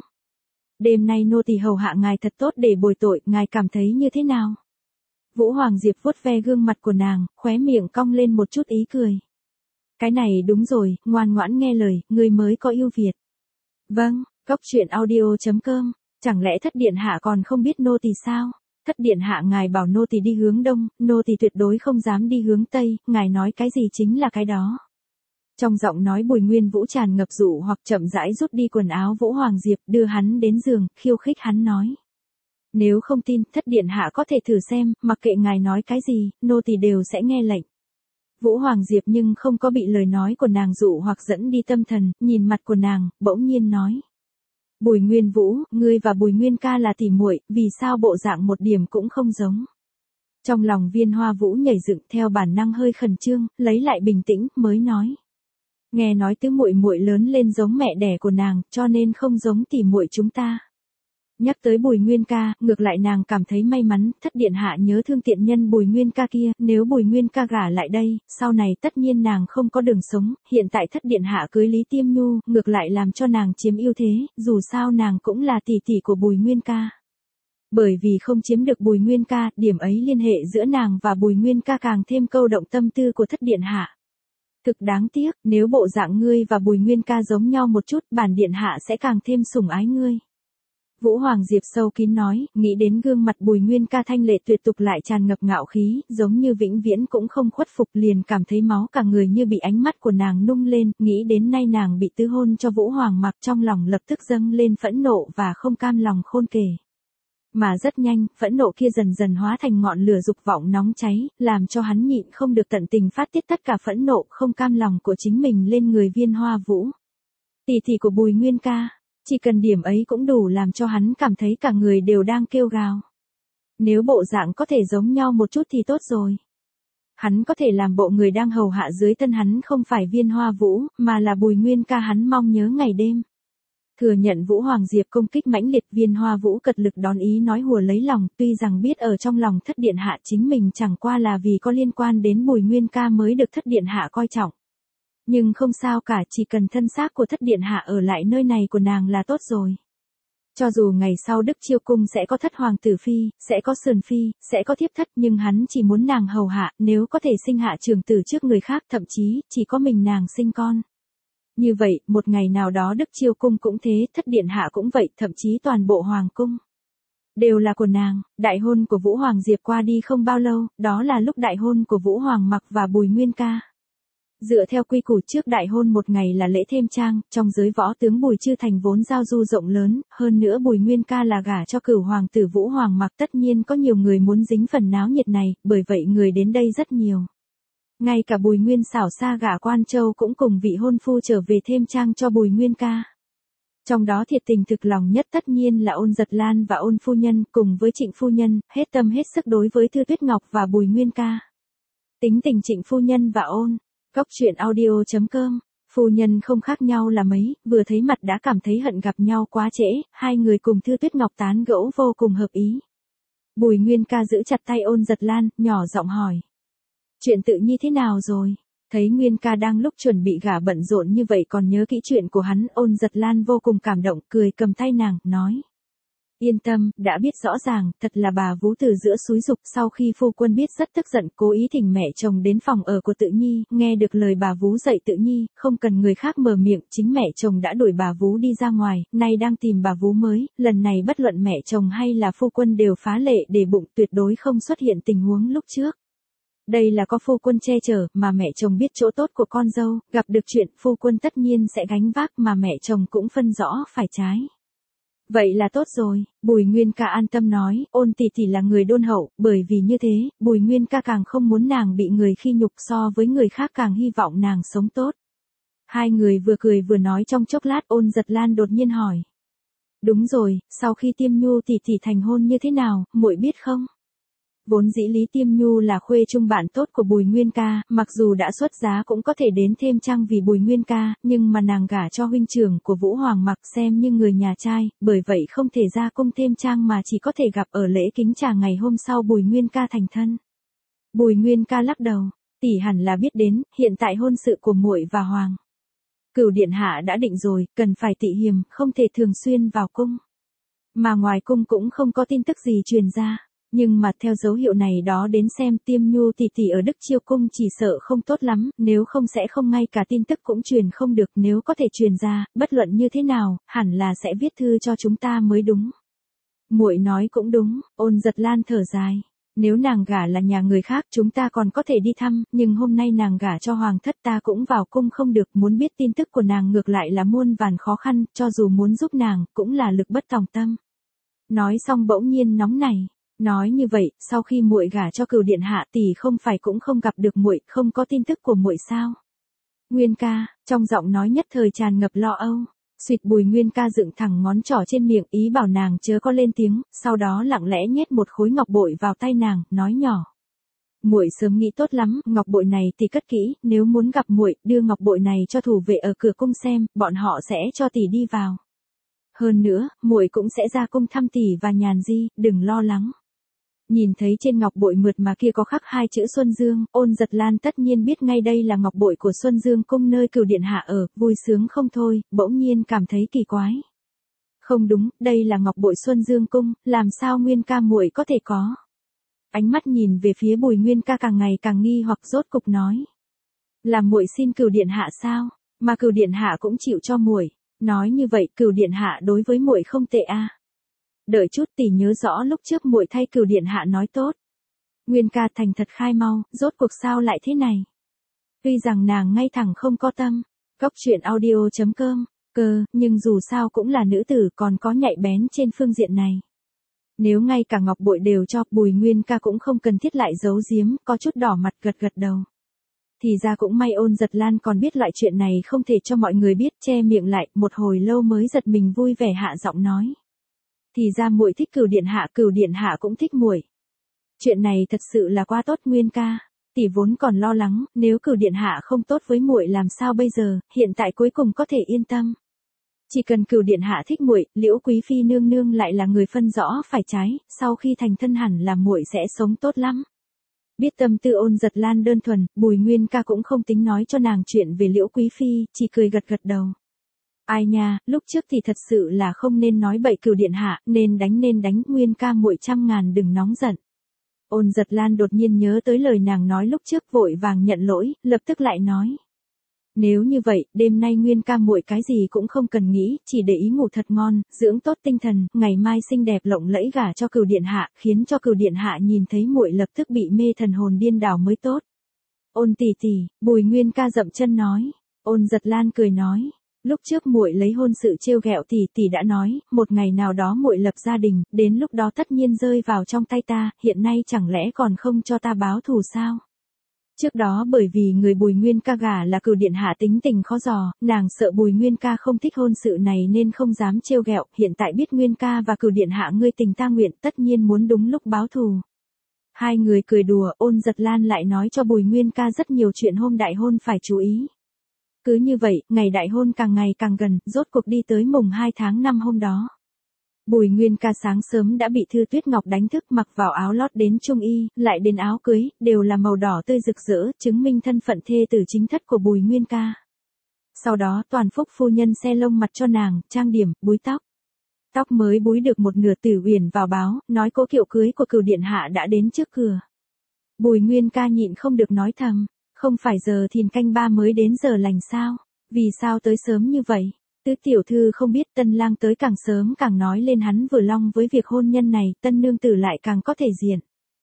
Đêm nay nô tỳ hầu hạ ngài thật tốt để bồi tội, ngài cảm thấy như thế nào? Vũ Hoàng Diệp vuốt ve gương mặt của nàng, khóe miệng cong lên một chút ý cười. Cái này đúng rồi, ngoan ngoãn nghe lời, ngươi mới có ưu việt. Vâng, cóc truyện audio chấm com, chẳng lẽ thất điện hạ còn không biết nô tỳ sao? Thất điện hạ ngài bảo nô tỳ đi hướng đông, nô tỳ tuyệt đối không dám đi hướng tây, ngài nói cái gì chính là cái đó. Trong giọng nói Bùi Nguyên Vũ tràn ngập dụ hoặc chậm rãi rút đi quần áo Vũ Hoàng Diệp, đưa hắn đến giường, khiêu khích hắn nói. Nếu không tin, thất điện hạ có thể thử xem, mặc kệ ngài nói cái gì, nô tỳ đều sẽ nghe lệnh. Vũ Hoàng Diệp nhưng không có bị lời nói của nàng dụ hoặc dẫn đi tâm thần, nhìn mặt của nàng, bỗng nhiên nói. Bùi Nguyên Vũ, ngươi và Bùi Nguyên ca là tỉ muội, vì sao bộ dạng một điểm cũng không giống. Trong lòng Viên Hoa Vũ nhảy dựng, theo bản năng hơi khẩn trương, lấy lại bình tĩnh, mới nói. Nghe nói tứ muội muội lớn lên giống mẹ đẻ của nàng, cho nên không giống tỉ muội chúng ta. Nhắc tới Bùi Nguyên ca, ngược lại nàng cảm thấy may mắn, thất điện hạ nhớ thương tiện nhân Bùi Nguyên ca kia, nếu Bùi Nguyên ca gả lại đây, sau này tất nhiên nàng không có đường sống, hiện tại thất điện hạ cưới Lý Tiêm Nhu, ngược lại làm cho nàng chiếm ưu thế, dù sao nàng cũng là tỷ tỷ của Bùi Nguyên ca. Bởi vì không chiếm được Bùi Nguyên ca, điểm ấy liên hệ giữa nàng và Bùi Nguyên ca càng thêm câu động tâm tư của thất điện hạ. Thực đáng tiếc, nếu bộ dạng ngươi và Bùi Nguyên ca giống nhau một chút, bản điện hạ sẽ càng thêm sủng ái ngươi. Vũ Hoàng Diệp sâu kín nói, nghĩ đến gương mặt Bùi Nguyên ca thanh lệ tuyệt tục lại tràn ngập ngạo khí, giống như vĩnh viễn cũng không khuất phục, liền cảm thấy máu cả người như bị ánh mắt của nàng nung lên, nghĩ đến nay nàng bị tứ hôn cho Vũ Hoàng mặc, trong lòng lập tức dâng lên phẫn nộ và không cam lòng khôn kể. Mà rất nhanh, phẫn nộ kia dần dần hóa thành ngọn lửa dục vọng nóng cháy, làm cho hắn nhịn không được tận tình phát tiết tất cả phẫn nộ không cam lòng của chính mình lên người Viên Hoa Vũ. Tỷ tỷ của Bùi Nguyên ca. Chỉ cần điểm ấy cũng đủ làm cho hắn cảm thấy cả người đều đang kêu gào. Nếu bộ dạng có thể giống nhau một chút thì tốt rồi. Hắn có thể làm bộ người đang hầu hạ dưới thân hắn không phải Viên Hoa Vũ, mà là Bùi Nguyên ca hắn mong nhớ ngày đêm. Thừa nhận Vũ Hoàng Diệp công kích mãnh liệt, Viên Hoa Vũ cật lực đón ý nói hùa lấy lòng, tuy rằng biết ở trong lòng thất điện hạ chính mình chẳng qua là vì có liên quan đến Bùi Nguyên ca mới được thất điện hạ coi trọng. Nhưng không sao cả, chỉ cần thân xác của thất điện hạ ở lại nơi này của nàng là tốt rồi. Cho dù ngày sau Đức Chiêu Cung sẽ có thất hoàng tử phi, sẽ có sườn phi, sẽ có thiếp thất, nhưng hắn chỉ muốn nàng hầu hạ, nếu có thể sinh hạ trưởng tử trước người khác, thậm chí, chỉ có mình nàng sinh con. Như vậy, một ngày nào đó Đức Chiêu Cung cũng thế, thất điện hạ cũng vậy, thậm chí toàn bộ hoàng cung. Đều là của nàng. Đại hôn của Vũ Hoàng Diệp qua đi không bao lâu, đó là lúc đại hôn của Vũ Hoàng Mặc và Bùi Nguyên ca. Dựa theo quy củ trước đại hôn một ngày là lễ thêm trang, trong giới võ tướng Bùi Chư Thành vốn giao du rộng lớn, hơn nữa Bùi Nguyên ca là gả cho cửu hoàng tử Vũ Hoàng Mặc, tất nhiên có nhiều người muốn dính phần náo nhiệt này, bởi vậy người đến đây rất nhiều. Ngay cả Bùi Nguyên xảo xa gả Quan Châu cũng cùng vị hôn phu trở về thêm trang cho Bùi Nguyên ca. Trong đó thiệt tình thực lòng nhất tất nhiên là Ôn Giật Lan và Ôn phu nhân, cùng với Trịnh phu nhân, hết tâm hết sức đối với Thư Tuyết Ngọc và Bùi Nguyên ca. Tính tình Trịnh phu nhân và Ôn Góc truyện audio chấm com, phu nhân không khác nhau là mấy, vừa thấy mặt đã cảm thấy hận gặp nhau quá trễ, hai người cùng Thư Tuyết Ngọc tán gẫu vô cùng hợp ý. Bùi Nguyên ca giữ chặt tay Ôn Giật Lan, nhỏ giọng hỏi. Chuyện Tự Nhi thế nào rồi? Thấy Nguyên ca đang lúc chuẩn bị gả bận rộn như vậy còn nhớ kỹ chuyện của hắn, Ôn Giật Lan vô cùng cảm động, cười cầm tay nàng, nói. Yên tâm, đã biết rõ ràng, thật là bà Vú từ giữa xúi dục, sau khi phu quân biết rất tức giận, cố ý thỉnh mẹ chồng đến phòng ở của Tự Nhi, nghe được lời bà Vú dạy Tự Nhi, không cần người khác mở miệng, chính mẹ chồng đã đuổi bà Vú đi ra ngoài, nay đang tìm bà Vú mới, lần này bất luận mẹ chồng hay là phu quân đều phá lệ để bụng, tuyệt đối không xuất hiện tình huống lúc trước. Đây là có phu quân che chở, mà mẹ chồng biết chỗ tốt của con dâu, gặp được chuyện phu quân tất nhiên sẽ gánh vác, mà mẹ chồng cũng phân rõ phải trái. Vậy là tốt rồi, Bùi Nguyên ca an tâm nói, Ôn tỷ tỷ là người đôn hậu, bởi vì như thế, Bùi Nguyên ca càng không muốn nàng bị người khi nhục, so với người khác càng hy vọng nàng sống tốt. Hai người vừa cười vừa nói trong chốc lát, Ôn Giật Lan đột nhiên hỏi. Đúng rồi, sau khi Tiêm Nhu tỷ tỷ thành hôn như thế nào, muội biết không? Vốn dĩ Lý Tiêm Nhu là khuê trung bạn tốt của Bùi Nguyên ca, mặc dù đã xuất giá cũng có thể đến thêm trang vì Bùi Nguyên ca, nhưng mà nàng gả cho huynh trưởng của Vũ Hoàng Mặc xem như người nhà trai, bởi vậy không thể ra cung thêm trang mà chỉ có thể gặp ở lễ kính trà ngày hôm sau Bùi Nguyên ca thành thân. Bùi Nguyên ca lắc đầu, tỷ hẳn là biết đến, hiện tại hôn sự của muội và Hoàng Cửu điện hạ đã định rồi, cần phải tị hiềm, không thể thường xuyên vào cung. Mà ngoài cung cũng không có tin tức gì truyền ra. Nhưng mà theo dấu hiệu này đó đến xem Tiêm Nhu tỷ tỷ ở Đức Chiêu Cung chỉ sợ không tốt lắm, nếu không sẽ không ngay cả tin tức cũng truyền không được, nếu có thể truyền ra, bất luận như thế nào, hẳn là sẽ viết thư cho chúng ta mới đúng. Muội nói cũng đúng, Ôn Giật Lan thở dài. Nếu nàng gả là nhà người khác chúng ta còn có thể đi thăm, nhưng hôm nay nàng gả cho hoàng thất ta cũng vào cung không được, muốn biết tin tức của nàng ngược lại là muôn vàn khó khăn, cho dù muốn giúp nàng, cũng là lực bất tòng tâm. Nói xong bỗng nhiên nóng nảy, nói như vậy, sau khi muội gả cho Cửu điện hạ tỷ không phải cũng không gặp được muội, không có tin tức của muội sao? Nguyên ca, trong giọng nói nhất thời tràn ngập lo âu. Xuyệt Bùi Nguyên ca dựng thẳng ngón trỏ trên miệng ý bảo nàng chớ có lên tiếng, sau đó lặng lẽ nhét một khối ngọc bội vào tay nàng, nói nhỏ. Muội sớm nghĩ tốt lắm, ngọc bội này tỷ cất kỹ, nếu muốn gặp muội, đưa ngọc bội này cho thủ vệ ở cửa cung xem, bọn họ sẽ cho tỷ đi vào. Hơn nữa, muội cũng sẽ ra cung thăm tỷ và Nhàn Di, đừng lo lắng. Nhìn thấy trên ngọc bội mượt mà kia có khắc hai chữ Xuân Dương, Ôn Giật Lan tất nhiên biết ngay đây là ngọc bội của Xuân Dương cung nơi Cửu điện hạ ở, vui sướng không thôi, bỗng nhiên cảm thấy kỳ quái. Không đúng, đây là ngọc bội Xuân Dương cung, làm sao Nguyên ca muội có thể có? Ánh mắt nhìn về phía Bùi Nguyên ca càng ngày càng nghi hoặc rốt cục nói. Là muội xin Cửu điện hạ sao? Mà Cửu điện hạ cũng chịu cho muội. Nói như vậy Cửu điện hạ đối với muội không tệ a. À? Đợi chút tỷ nhớ rõ lúc trước muội thay Cửu điện hạ nói tốt. Nguyên ca thành thật khai mau, rốt cuộc sao lại thế này? Tuy rằng nàng ngay thẳng không có tâm, Cóc truyện audio chấm com, cơ, nhưng dù sao cũng là nữ tử còn có nhạy bén trên phương diện này. Nếu ngay cả ngọc bội đều cho, Bùi Nguyên ca cũng không cần thiết lại giấu giếm, có chút đỏ mặt gật gật đầu. Thì ra cũng may Ôn Giật Lan còn biết loại chuyện này không thể cho mọi người biết, che miệng lại, một hồi lâu mới giật mình vui vẻ hạ giọng nói. Thì ra muội thích Cửu điện hạ, Cửu điện hạ cũng thích muội. Chuyện này thật sự là quá tốt Nguyên ca, tỷ vốn còn lo lắng, nếu Cửu điện hạ không tốt với muội làm sao bây giờ, hiện tại cuối cùng có thể yên tâm. Chỉ cần Cửu điện hạ thích muội, Liễu quý phi nương nương lại là người phân rõ phải trái, sau khi thành thân hẳn là muội sẽ sống tốt lắm. Biết tâm tư Ôn Giật Lan đơn thuần, Bùi Nguyên ca cũng không tính nói cho nàng chuyện về Liễu quý phi, chỉ cười gật gật đầu. Ai nha, lúc trước thì thật sự là không nên nói bậy Cửu điện hạ, nên đánh nên đánh, Nguyên ca muội trăm ngàn đừng nóng giận. Ôn Giật Lan đột nhiên nhớ tới lời nàng nói lúc trước vội vàng nhận lỗi, lập tức lại nói. Nếu như vậy, đêm nay Nguyên ca muội cái gì cũng không cần nghĩ, chỉ để ý ngủ thật ngon, dưỡng tốt tinh thần, ngày mai xinh đẹp lộng lẫy gả cho Cửu điện hạ, khiến cho Cửu điện hạ nhìn thấy muội lập tức bị mê thần hồn điên đảo mới tốt. Ôn tỷ tỷ, Bùi Nguyên ca dậm chân nói. Ôn Giật Lan cười nói. Lúc trước muội lấy hôn sự trêu ghẹo tỷ tỷ đã nói, một ngày nào đó muội lập gia đình, đến lúc đó tất nhiên rơi vào trong tay ta, hiện nay chẳng lẽ còn không cho ta báo thù sao? Trước đó bởi vì người Bùi Nguyên ca gả là Cửu điện hạ tính tình khó dò, nàng sợ Bùi Nguyên ca không thích hôn sự này nên không dám trêu ghẹo, hiện tại biết Nguyên ca và Cửu điện hạ ngươi tình ta nguyện, tất nhiên muốn đúng lúc báo thù. Hai người cười đùa, Ôn Giật Lan lại nói cho Bùi Nguyên ca rất nhiều chuyện hôm đại hôn phải chú ý. Cứ như vậy, ngày đại hôn càng ngày càng gần, rốt cuộc đi tới mùng hai tháng năm hôm đó. Bùi Nguyên ca sáng sớm đã bị Thư Tuyết Ngọc đánh thức, mặc vào áo lót đến trung y, lại đến áo cưới, đều là màu đỏ tươi rực rỡ, chứng minh thân phận thê tử chính thất của Bùi Nguyên ca. Sau đó Toàn Phúc phu nhân xe lông mặt cho nàng, trang điểm, búi tóc. Tóc mới búi được một nửa, Tử Uyển vào báo, nói cỗ kiệu cưới của Cửu điện hạ đã đến trước cửa. Bùi Nguyên ca nhịn không được nói thầm. Không phải giờ thìn canh ba mới đến giờ lành sao? Vì sao tới sớm như vậy? Tứ tiểu thư không biết tân lang tới càng sớm càng nói lên hắn vừa long với việc hôn nhân này, tân nương tử lại càng có thể diện.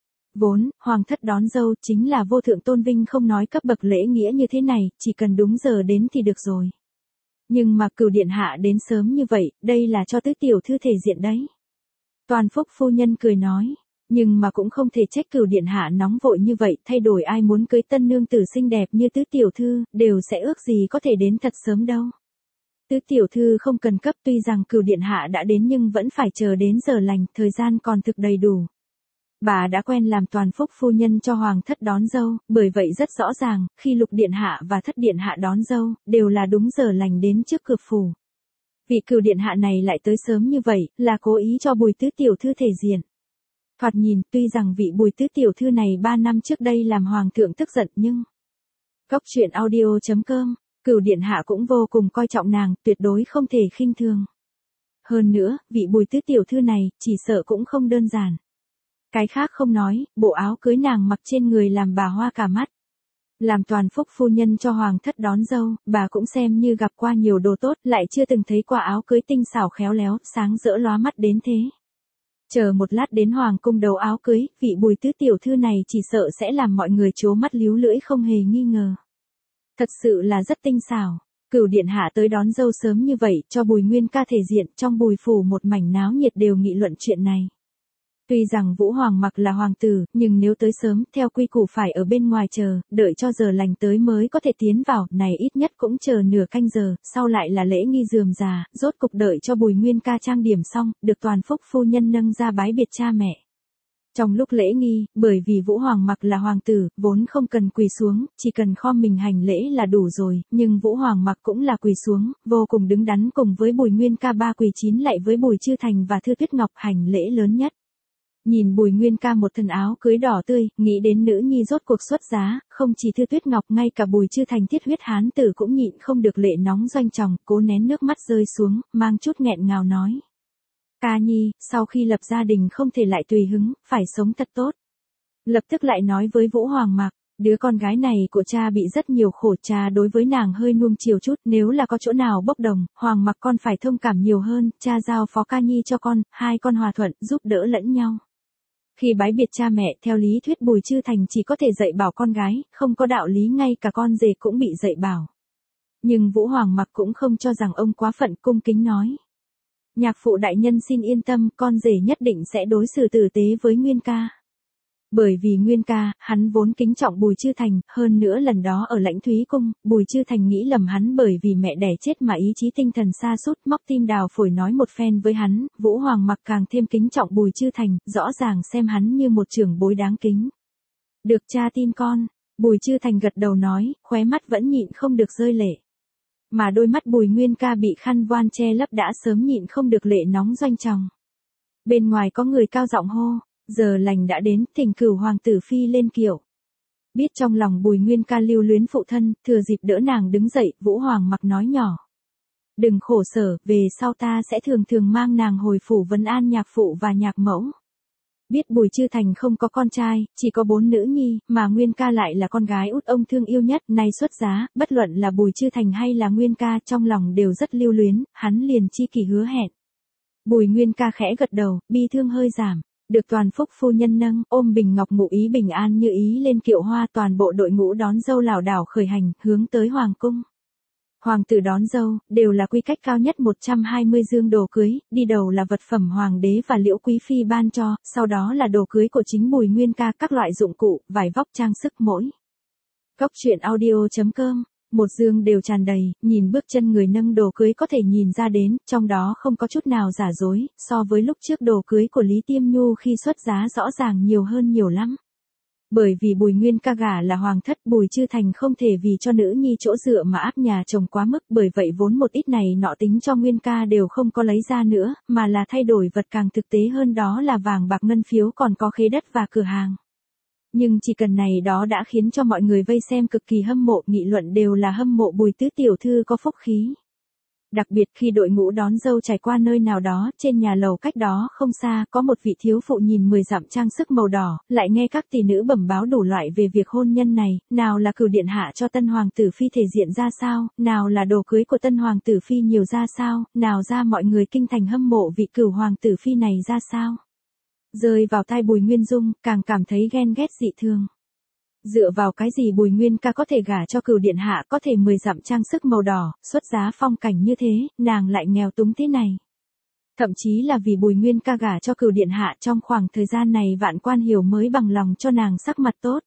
Vốn, hoàng thất đón dâu chính là vô thượng tôn vinh không nói cấp bậc lễ nghĩa như thế này, chỉ cần đúng giờ đến thì được rồi. Nhưng mà Cửu điện hạ đến sớm như vậy, đây là cho tứ tiểu thư thể diện đấy. Toàn Phúc phu nhân cười nói. Nhưng mà cũng không thể trách Cửu điện hạ nóng vội như vậy, thay đổi ai muốn cưới tân nương tử xinh đẹp như tứ tiểu thư, đều sẽ ước gì có thể đến thật sớm đâu. Tứ tiểu thư không cần cấp, tuy rằng Cửu điện hạ đã đến nhưng vẫn phải chờ đến giờ lành, thời gian còn thực đầy đủ. Bà đã quen làm Toàn Phúc phu nhân cho hoàng thất đón dâu, bởi vậy rất rõ ràng, khi Lục điện hạ và Thất điện hạ đón dâu, đều là đúng giờ lành đến trước cửa phủ. Vị Cửu điện hạ này lại tới sớm như vậy, là cố ý cho Bùi tứ tiểu thư thể diện. Thoạt nhìn, tuy rằng vị Bùi tứ tiểu thư này ba năm trước đây làm hoàng thượng tức giận nhưng... Cóc truyện audio chấm com, Cửu điện hạ cũng vô cùng coi trọng nàng, tuyệt đối không thể khinh thường. Hơn nữa, vị Bùi tứ tiểu thư này, chỉ sợ cũng không đơn giản. Cái khác không nói, bộ áo cưới nàng mặc trên người làm bà hoa cả mắt. Làm Toàn Phúc phu nhân cho hoàng thất đón dâu, bà cũng xem như gặp qua nhiều đồ tốt, lại chưa từng thấy qua áo cưới tinh xảo khéo léo, sáng rỡ lóa mắt đến thế. Chờ một lát đến hoàng cung đấu áo cưới, vị Bùi tứ tiểu thư này chỉ sợ sẽ làm mọi người trố mắt líu lưỡi không hề nghi ngờ. Thật sự là rất tinh xảo. Cửu điện hạ tới đón dâu sớm như vậy, cho Bùi Nguyên ca thể diện, trong Bùi phủ một mảnh náo nhiệt đều nghị luận chuyện này. Tuy rằng Vũ Hoàng mặc là hoàng tử, nhưng nếu tới sớm, theo quy củ phải ở bên ngoài chờ, đợi cho giờ lành tới mới có thể tiến vào, này ít nhất cũng chờ nửa canh giờ, sau lại là lễ nghi rườm rà, rốt cục đợi cho Bùi Nguyên ca trang điểm xong, được toàn phúc phu nhân nâng ra bái biệt cha mẹ. Trong lúc lễ nghi, bởi vì Vũ Hoàng mặc là hoàng tử, vốn không cần quỳ xuống, chỉ cần khom mình hành lễ là đủ rồi, nhưng Vũ Hoàng mặc cũng là quỳ xuống, vô cùng đứng đắn cùng với Bùi Nguyên ca ba quỳ chín lạy với Bùi Chư Thành và Thư Tuyết Ngọc hành lễ lớn nhất. Nhìn Bùi Nguyên ca một thân áo cưới đỏ tươi, nghĩ đến nữ nhi rốt cuộc xuất giá, không chỉ Thư Tuyết Ngọc ngay cả Bùi Chư Thành thiết huyết hán tử cũng nhịn không được lệ nóng doanh tròng, cố nén nước mắt rơi xuống, mang chút nghẹn ngào nói. Ca nhi, sau khi lập gia đình không thể lại tùy hứng, phải sống thật tốt. Lập tức lại nói với Vũ Hoàng mặc, đứa con gái này của cha bị rất nhiều khổ, cha đối với nàng hơi nuông chiều chút, nếu là có chỗ nào bốc đồng, Hoàng mặc con phải thông cảm nhiều hơn, cha giao phó ca nhi cho con, hai con hòa thuận, giúp đỡ lẫn nhau. Khi bái biệt cha mẹ, theo lý thuyết Bùi Chư Thành chỉ có thể dạy bảo con gái, không có đạo lý ngay cả con rể cũng bị dạy bảo. Nhưng Vũ Hoàng mặc cũng không cho rằng ông quá phận, cung kính nói. Nhạc phụ đại nhân xin yên tâm, con rể nhất định sẽ đối xử tử tế với Nguyên ca. Bởi vì Nguyên ca, hắn vốn kính trọng Bùi Chư Thành, hơn nữa lần đó ở Lãnh Thúy Cung, Bùi Chư Thành nghĩ lầm hắn bởi vì mẹ đẻ chết mà ý chí tinh thần sa sút, móc tim đào phổi nói một phen với hắn, Vũ Hoàng mặc càng thêm kính trọng Bùi Chư Thành, rõ ràng xem hắn như một trưởng bối đáng kính. Được cha tin con, Bùi Chư Thành gật đầu nói, khóe mắt vẫn nhịn không được rơi lệ. Mà đôi mắt Bùi Nguyên ca bị khăn voan che lấp đã sớm nhịn không được lệ nóng doanh tròng. Bên ngoài có người cao giọng hô, giờ lành đã đến, thỉnh cửu hoàng tử phi lên kiệu. Biết trong lòng Bùi Nguyên ca lưu luyến phụ thân, thừa dịp đỡ nàng đứng dậy, Vũ Hoàng mặc nói nhỏ. Đừng khổ sở, về sau ta sẽ thường thường mang nàng hồi phủ vấn an nhạc phụ và nhạc mẫu. Biết Bùi Chư Thành không có con trai, chỉ có bốn nữ nhi, mà Nguyên ca lại là con gái út ông thương yêu nhất, nay xuất giá, bất luận là Bùi Chư Thành hay là Nguyên ca trong lòng đều rất lưu luyến, hắn liền chi kỷ hứa hẹn. Bùi Nguyên ca khẽ gật đầu, bi thương hơi giảm, được toàn phúc phu nhân nâng, ôm bình ngọc ngụ ý bình an như ý lên kiệu hoa, toàn bộ đội ngũ đón dâu lảo đảo khởi hành, hướng tới hoàng cung. Hoàng tử đón dâu, đều là quy cách cao nhất một trăm hai mươi dương đồ cưới, đi đầu là vật phẩm hoàng đế và Liễu quý phi ban cho, sau đó là đồ cưới của chính Bùi Nguyên ca, các loại dụng cụ, vải vóc trang sức mỗi. Góc truyện audio chấm com, một dương đều tràn đầy, nhìn bước chân người nâng đồ cưới có thể nhìn ra đến, trong đó không có chút nào giả dối, so với lúc trước đồ cưới của Lý Tiêm Nhu khi xuất giá rõ ràng nhiều hơn nhiều lắm. Bởi vì Bùi Nguyên ca gả là hoàng thất, Bùi Chư Thành không thể vì cho nữ nhi chỗ dựa mà áp nhà chồng quá mức, bởi vậy vốn một ít này nọ tính cho Nguyên ca đều không có lấy ra nữa, mà là thay đổi vật càng thực tế hơn, đó là vàng bạc ngân phiếu, còn có khế đất và cửa hàng. Nhưng chỉ cần này đó đã khiến cho mọi người vây xem cực kỳ hâm mộ, nghị luận đều là hâm mộ Bùi tứ tiểu thư có phúc khí. Đặc biệt khi đội ngũ đón dâu trải qua nơi nào đó, trên nhà lầu cách đó không xa, có một vị thiếu phụ nhìn mười dặm trang sức màu đỏ, lại nghe các tỷ nữ bẩm báo đủ loại về việc hôn nhân này, nào là cửu điện hạ cho tân hoàng tử phi thể diện ra sao, nào là đồ cưới của tân hoàng tử phi nhiều ra sao, nào ra mọi người kinh thành hâm mộ vị cửu hoàng tử phi này ra sao. Rơi vào tai Bùi Nguyên Dung, càng cảm thấy ghen ghét dị thường. Dựa vào cái gì Bùi Nguyên ca có thể gả cho cửu điện hạ, có thể mười dặm trang sức màu đỏ, xuất giá phong cảnh như thế, nàng lại nghèo túng thế này. Thậm chí là vì Bùi Nguyên ca gả cho cửu điện hạ trong khoảng thời gian này Vạn Quan Hiểu mới bằng lòng cho nàng sắc mặt tốt.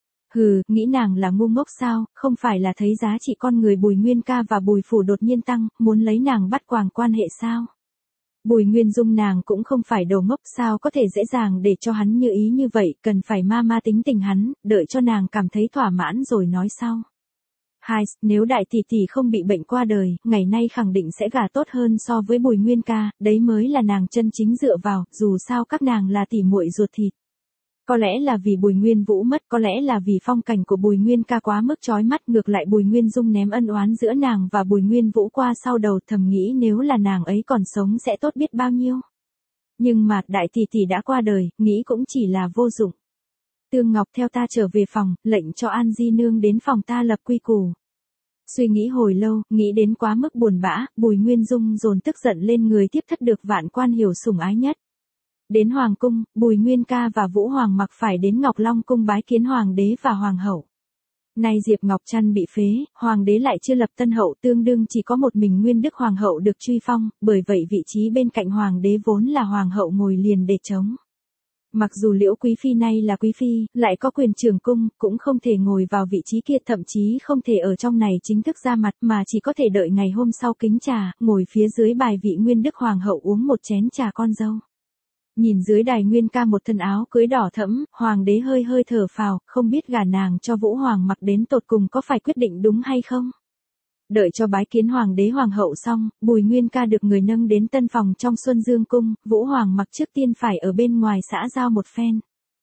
Hừ, nghĩ nàng là ngu ngốc sao, không phải là thấy giá trị con người Bùi Nguyên ca và Bùi phủ đột nhiên tăng, muốn lấy nàng bắt quàng quan hệ sao? Bùi Nguyên Dung nàng cũng không phải đồ ngốc, sao có thể dễ dàng để cho hắn như ý như vậy, cần phải ma ma tính tình hắn, đợi cho nàng cảm thấy thỏa mãn rồi nói sau. Hai, nếu đại tỷ tỷ không bị bệnh qua đời, ngày nay khẳng định sẽ gả tốt hơn so với Bùi Nguyên ca, đấy mới là nàng chân chính dựa vào, dù sao các nàng là tỷ muội ruột thịt. Có lẽ là vì Bùi Nguyên Vũ mất, có lẽ là vì phong cảnh của Bùi Nguyên ca quá mức chói mắt, ngược lại Bùi Nguyên Dung ném ân oán giữa nàng và Bùi Nguyên Vũ qua sau đầu, thầm nghĩ nếu là nàng ấy còn sống sẽ tốt biết bao nhiêu. Nhưng mà, đại tỷ tỷ đã qua đời, nghĩ cũng chỉ là vô dụng. Tương Ngọc theo ta trở về phòng, lệnh cho An Di Nương đến phòng ta lập quy củ. Suy nghĩ hồi lâu, nghĩ đến quá mức buồn bã, Bùi Nguyên Dung dồn tức giận lên người tiếp thất được Vạn Quan Hiểu sủng ái nhất. Đến Hoàng cung, Bùi Nguyên Ca và Vũ Hoàng mặc phải đến Ngọc Long cung bái kiến Hoàng đế và Hoàng hậu. Nay Diệp Ngọc Trăn bị phế, Hoàng đế lại chưa lập tân hậu, tương đương chỉ có một mình Nguyên Đức Hoàng hậu được truy phong, bởi vậy vị trí bên cạnh Hoàng đế vốn là Hoàng hậu ngồi liền để chống. Mặc dù Liễu Quý Phi nay là Quý Phi, lại có quyền trưởng cung, cũng không thể ngồi vào vị trí kia, thậm chí không thể ở trong này chính thức ra mặt mà chỉ có thể đợi ngày hôm sau kính trà, ngồi phía dưới bài vị Nguyên Đức Hoàng hậu uống một chén trà con dâu. Nhìn dưới đài Nguyên Ca một thân áo cưới đỏ thẫm, Hoàng đế hơi hơi thở phào, không biết gả nàng cho Vũ Hoàng mặc đến tột cùng có phải quyết định đúng hay không. Đợi cho bái kiến Hoàng đế Hoàng hậu xong, Bùi Nguyên Ca được người nâng đến tân phòng trong Xuân Dương cung, Vũ Hoàng mặc trước tiên phải ở bên ngoài xã giao một phen.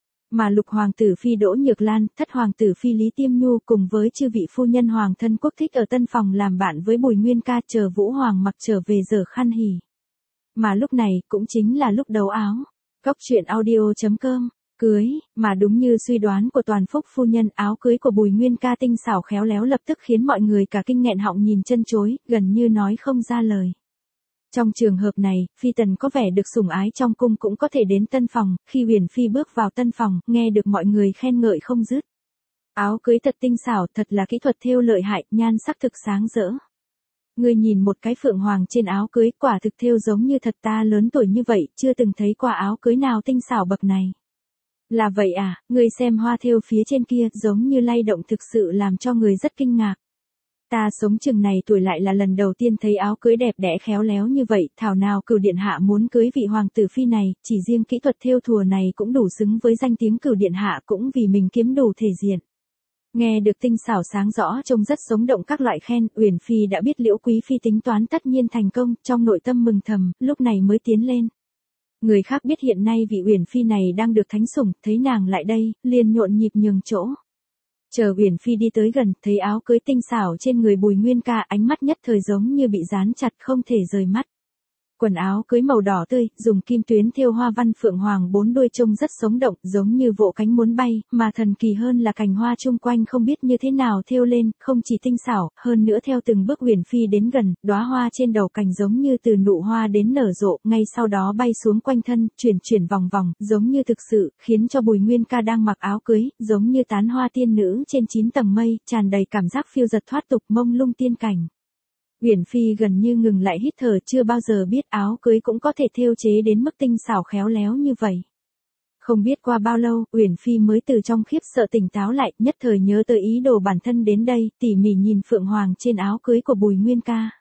Mà Lục Hoàng tử Phi Đỗ Nhược Lan, Thất Hoàng tử Phi Lý Tiêm Nhu cùng với chư vị phu nhân Hoàng thân quốc thích ở tân phòng làm bạn với Bùi Nguyên Ca chờ Vũ Hoàng mặc trở về giờ khăn hỉ. Mà lúc này cũng chính là lúc đấu áo. Cóc truyện audio chấm com. Cưới, mà đúng như suy đoán của Toàn Phúc phu nhân, áo cưới của Bùi Nguyên Ca tinh xảo khéo léo lập tức khiến mọi người cả kinh nghẹn họng nhìn chân chối, gần như nói không ra lời. Trong trường hợp này, phi tần có vẻ được sủng ái trong cung cũng có thể đến tân phòng, khi Huyền Phi bước vào tân phòng, nghe được mọi người khen ngợi không dứt. Áo cưới thật tinh xảo, thật là kỹ thuật thêu lợi hại, nhan sắc thực sáng rỡ. Người nhìn một cái phượng hoàng trên áo cưới, quả thực thêu giống như thật, ta lớn tuổi như vậy, chưa từng thấy qua áo cưới nào tinh xảo bậc này. Là vậy à, người xem hoa thêu phía trên kia, giống như lay động, thực sự làm cho người rất kinh ngạc. Ta sống chừng này tuổi lại là lần đầu tiên thấy áo cưới đẹp đẽ khéo léo như vậy, thảo nào Cửu điện hạ muốn cưới vị hoàng tử phi này, chỉ riêng kỹ thuật thêu thùa này cũng đủ xứng với danh tiếng Cửu điện hạ, cũng vì mình kiếm đủ thể diện. Nghe được tinh xảo sáng rõ trông rất sống động các loại khen, Uyển Phi đã biết Liễu Quý Phi tính toán tất nhiên thành công, trong nội tâm mừng thầm, lúc này mới tiến lên. Người khác biết hiện nay vị Uyển Phi này đang được thánh sủng, thấy nàng lại đây, liền nhộn nhịp nhường chỗ. Chờ Uyển Phi đi tới gần, thấy áo cưới tinh xảo trên người Bùi Nguyên Ca, ánh mắt nhất thời giống như bị dán chặt không thể rời mắt. Quần áo cưới màu đỏ tươi, dùng kim tuyến thêu hoa văn phượng hoàng bốn đuôi trông rất sống động, giống như vỗ cánh muốn bay, mà thần kỳ hơn là cành hoa chung quanh không biết như thế nào thêu lên, không chỉ tinh xảo, hơn nữa theo từng bước Uyển Phi đến gần, đóa hoa trên đầu cành giống như từ nụ hoa đến nở rộ, ngay sau đó bay xuống quanh thân, chuyển chuyển vòng vòng, giống như thực sự, khiến cho Bùi Nguyên Ca đang mặc áo cưới, giống như tán hoa tiên nữ trên chín tầng mây, tràn đầy cảm giác phiêu dật thoát tục, mông lung tiên cảnh. Uyển Phi gần như ngừng lại hít thở, chưa bao giờ biết áo cưới cũng có thể thêu chế đến mức tinh xảo khéo léo như vậy. Không biết qua bao lâu, Uyển Phi mới từ trong khiếp sợ tỉnh táo lại, nhất thời nhớ tới ý đồ bản thân đến đây, tỉ mỉ nhìn phượng hoàng trên áo cưới của Bùi Nguyên Ca.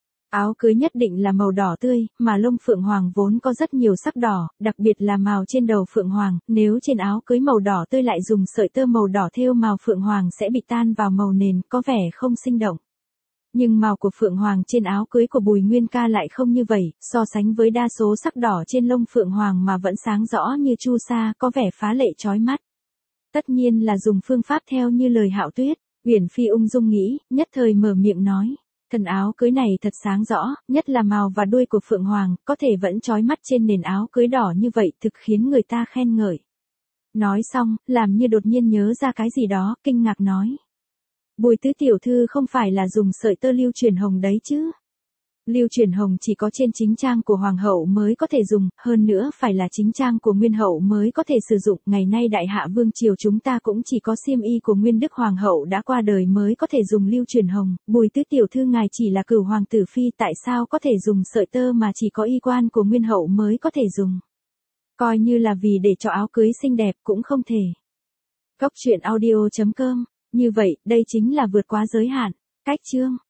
Áo cưới nhất định là màu đỏ tươi, mà lông phượng hoàng vốn có rất nhiều sắc đỏ, đặc biệt là màu trên đầu phượng hoàng, nếu trên áo cưới màu đỏ tươi lại dùng sợi tơ màu đỏ thêu màu phượng hoàng sẽ bị tan vào màu nền, có vẻ không sinh động. Nhưng màu của phượng hoàng trên áo cưới của Bùi Nguyên Ca lại không như vậy, so sánh với đa số sắc đỏ trên lông phượng hoàng mà vẫn sáng rõ như chu sa, có vẻ phá lệ chói mắt. Tất nhiên là dùng phương pháp theo như lời Hạo Tuyết. Uyển Phi ung dung nghĩ, nhất thời mở miệng nói, thần áo cưới này thật sáng rõ, nhất là màu và đuôi của phượng hoàng, có thể vẫn chói mắt trên nền áo cưới đỏ như vậy, thực khiến người ta khen ngợi. Nói xong, làm như đột nhiên nhớ ra cái gì đó, kinh ngạc nói. Bùi tứ tiểu thư không phải là dùng sợi tơ lưu truyền hồng đấy chứ? Lưu truyền hồng chỉ có trên chính trang của hoàng hậu mới có thể dùng, hơn nữa phải là chính trang của nguyên hậu mới có thể sử dụng. Ngày nay đại hạ vương triều chúng ta cũng chỉ có xiêm y của nguyên đức hoàng hậu đã qua đời mới có thể dùng lưu truyền hồng. Bùi tứ tiểu thư ngài chỉ là cửu hoàng tử phi, tại sao có thể dùng sợi tơ mà chỉ có y quan của nguyên hậu mới có thể dùng? Coi như là vì để cho áo cưới xinh đẹp cũng không thể. Cóc truyện audio chấm com. Như vậy, đây chính là vượt quá giới hạn. Cách chương